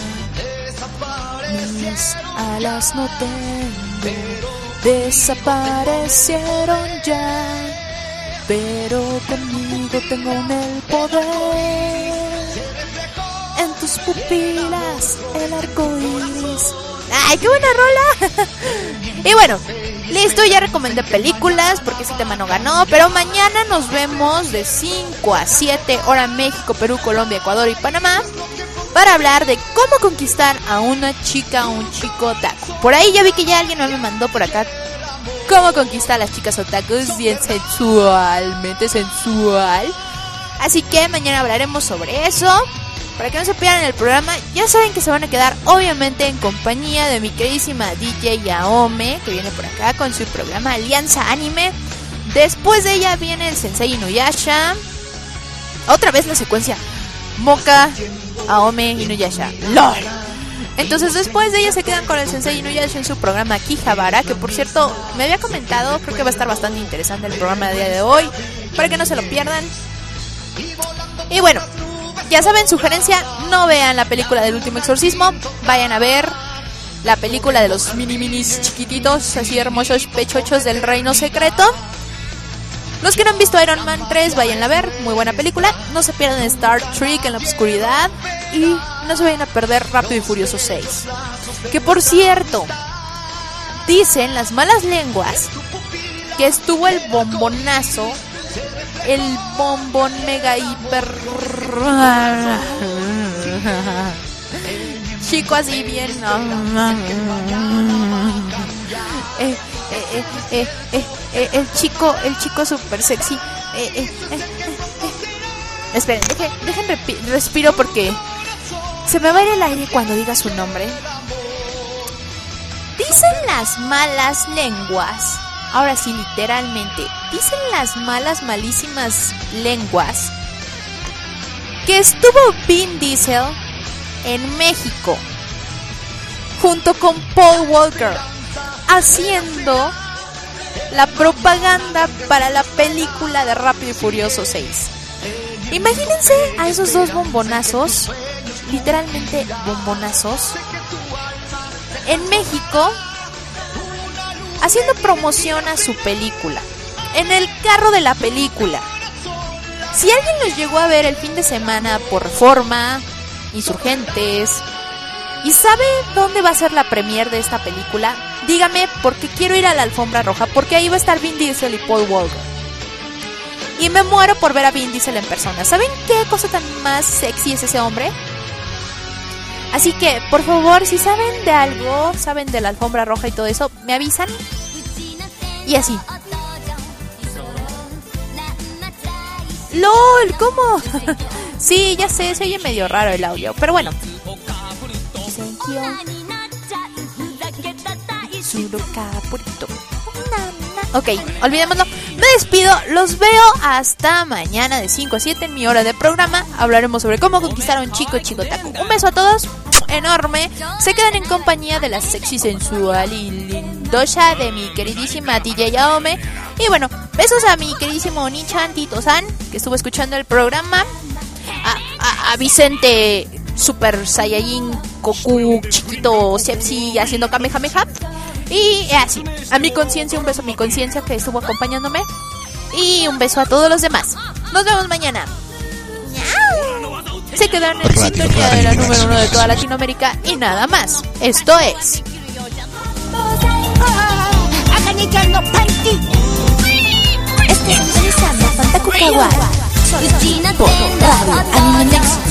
Speaker 4: Mis alas no tengo, desaparecieron ya, pero conmigo tengo el poder. En tus pupilas el arco iris. ¡Ay, qué buena rola! Y bueno, listo, ya recomendé películas porque ese tema no ganó. Pero mañana nos vemos de 5 a 7 hora México, Perú, Colombia, Ecuador y Panamá para hablar de cómo conquistar a una chica o un chico otaku. Por ahí ya vi que ya alguien me mandó por acá cómo conquistar a las chicas otakus bien sensualmente sensual. Así que mañana hablaremos sobre eso. Para que no se pierdan el programa, ya saben que se van a quedar obviamente en compañía de mi queridísima DJ Aome, que viene por acá con su programa Alianza Anime. Después de ella viene el Sensei Inuyasha. Otra vez la secuencia Moka, Aome, Inuyasha. ¡Lol! Entonces después de ella se quedan con el Sensei Inuyasha en su programa Akihabara, que por cierto me había comentado, creo que va a estar bastante interesante el programa de día de hoy, para que no se lo pierdan. Y bueno, ya saben, sugerencia, no vean la película del último exorcismo, vayan a ver la película de los minis chiquititos, así hermosos pechochos del reino secreto. Los que no han visto Iron Man 3, vayan a ver, muy buena película. No se pierdan Star Trek en la oscuridad y no se vayan a perder Rápido y Furioso 6. Que por cierto, dicen las malas lenguas que estuvo el bombonazo, el bombón mega hiper chico así bien el chico super sexy. Esperen, dejen respiro porque se me va a ir el aire cuando diga su nombre. Dicen las malas lenguas, ahora sí, literalmente, dicen las malísimas lenguas que estuvo Vin Diesel en México junto con Paul Walker haciendo la propaganda para la película de Rápido y Furioso 6. Imagínense a esos dos bombonazos, literalmente bombonazos, en México haciendo promoción a su película, en el carro de la película. Si alguien los llegó a ver el fin de semana por Reforma, Insurgentes, y sabe dónde va a ser la premiere de esta película, dígame, porque quiero ir a la alfombra roja, porque ahí va a estar Vin Diesel y Paul Walker. Y me muero por ver a Vin Diesel en persona. ¿Saben qué cosa tan más sexy es ese hombre? Así que, por favor, si saben de algo, saben de la alfombra roja y todo eso, me avisan. Y así. ¡Lol! ¿Cómo? Sí, ya sé, se oye medio raro el audio, pero bueno. Ok, olvidémoslo. Me despido, los veo hasta mañana de 5 a 7 en mi hora de programa. Hablaremos sobre cómo conquistar a un chico otaku. Un beso a todos, enorme. Se quedan en compañía de la sexy, sensual y lindosa de mi queridísima DJ Aome. Y bueno, besos a mi queridísimo Onichan Tito-san, que estuvo escuchando el programa. A Vicente Super Saiyajin Goku chiquito sepsi haciendo Kamehameha. Y así, a mi conciencia, un beso a mi conciencia que estuvo acompañándome. Y un beso a todos los demás. Nos vemos mañana. Se quedan en sintonía de la número 1 de toda Latinoamérica. Y nada más. Esto es
Speaker 3: Sintonizando Fantaku Kawaii por Radio Anime Next.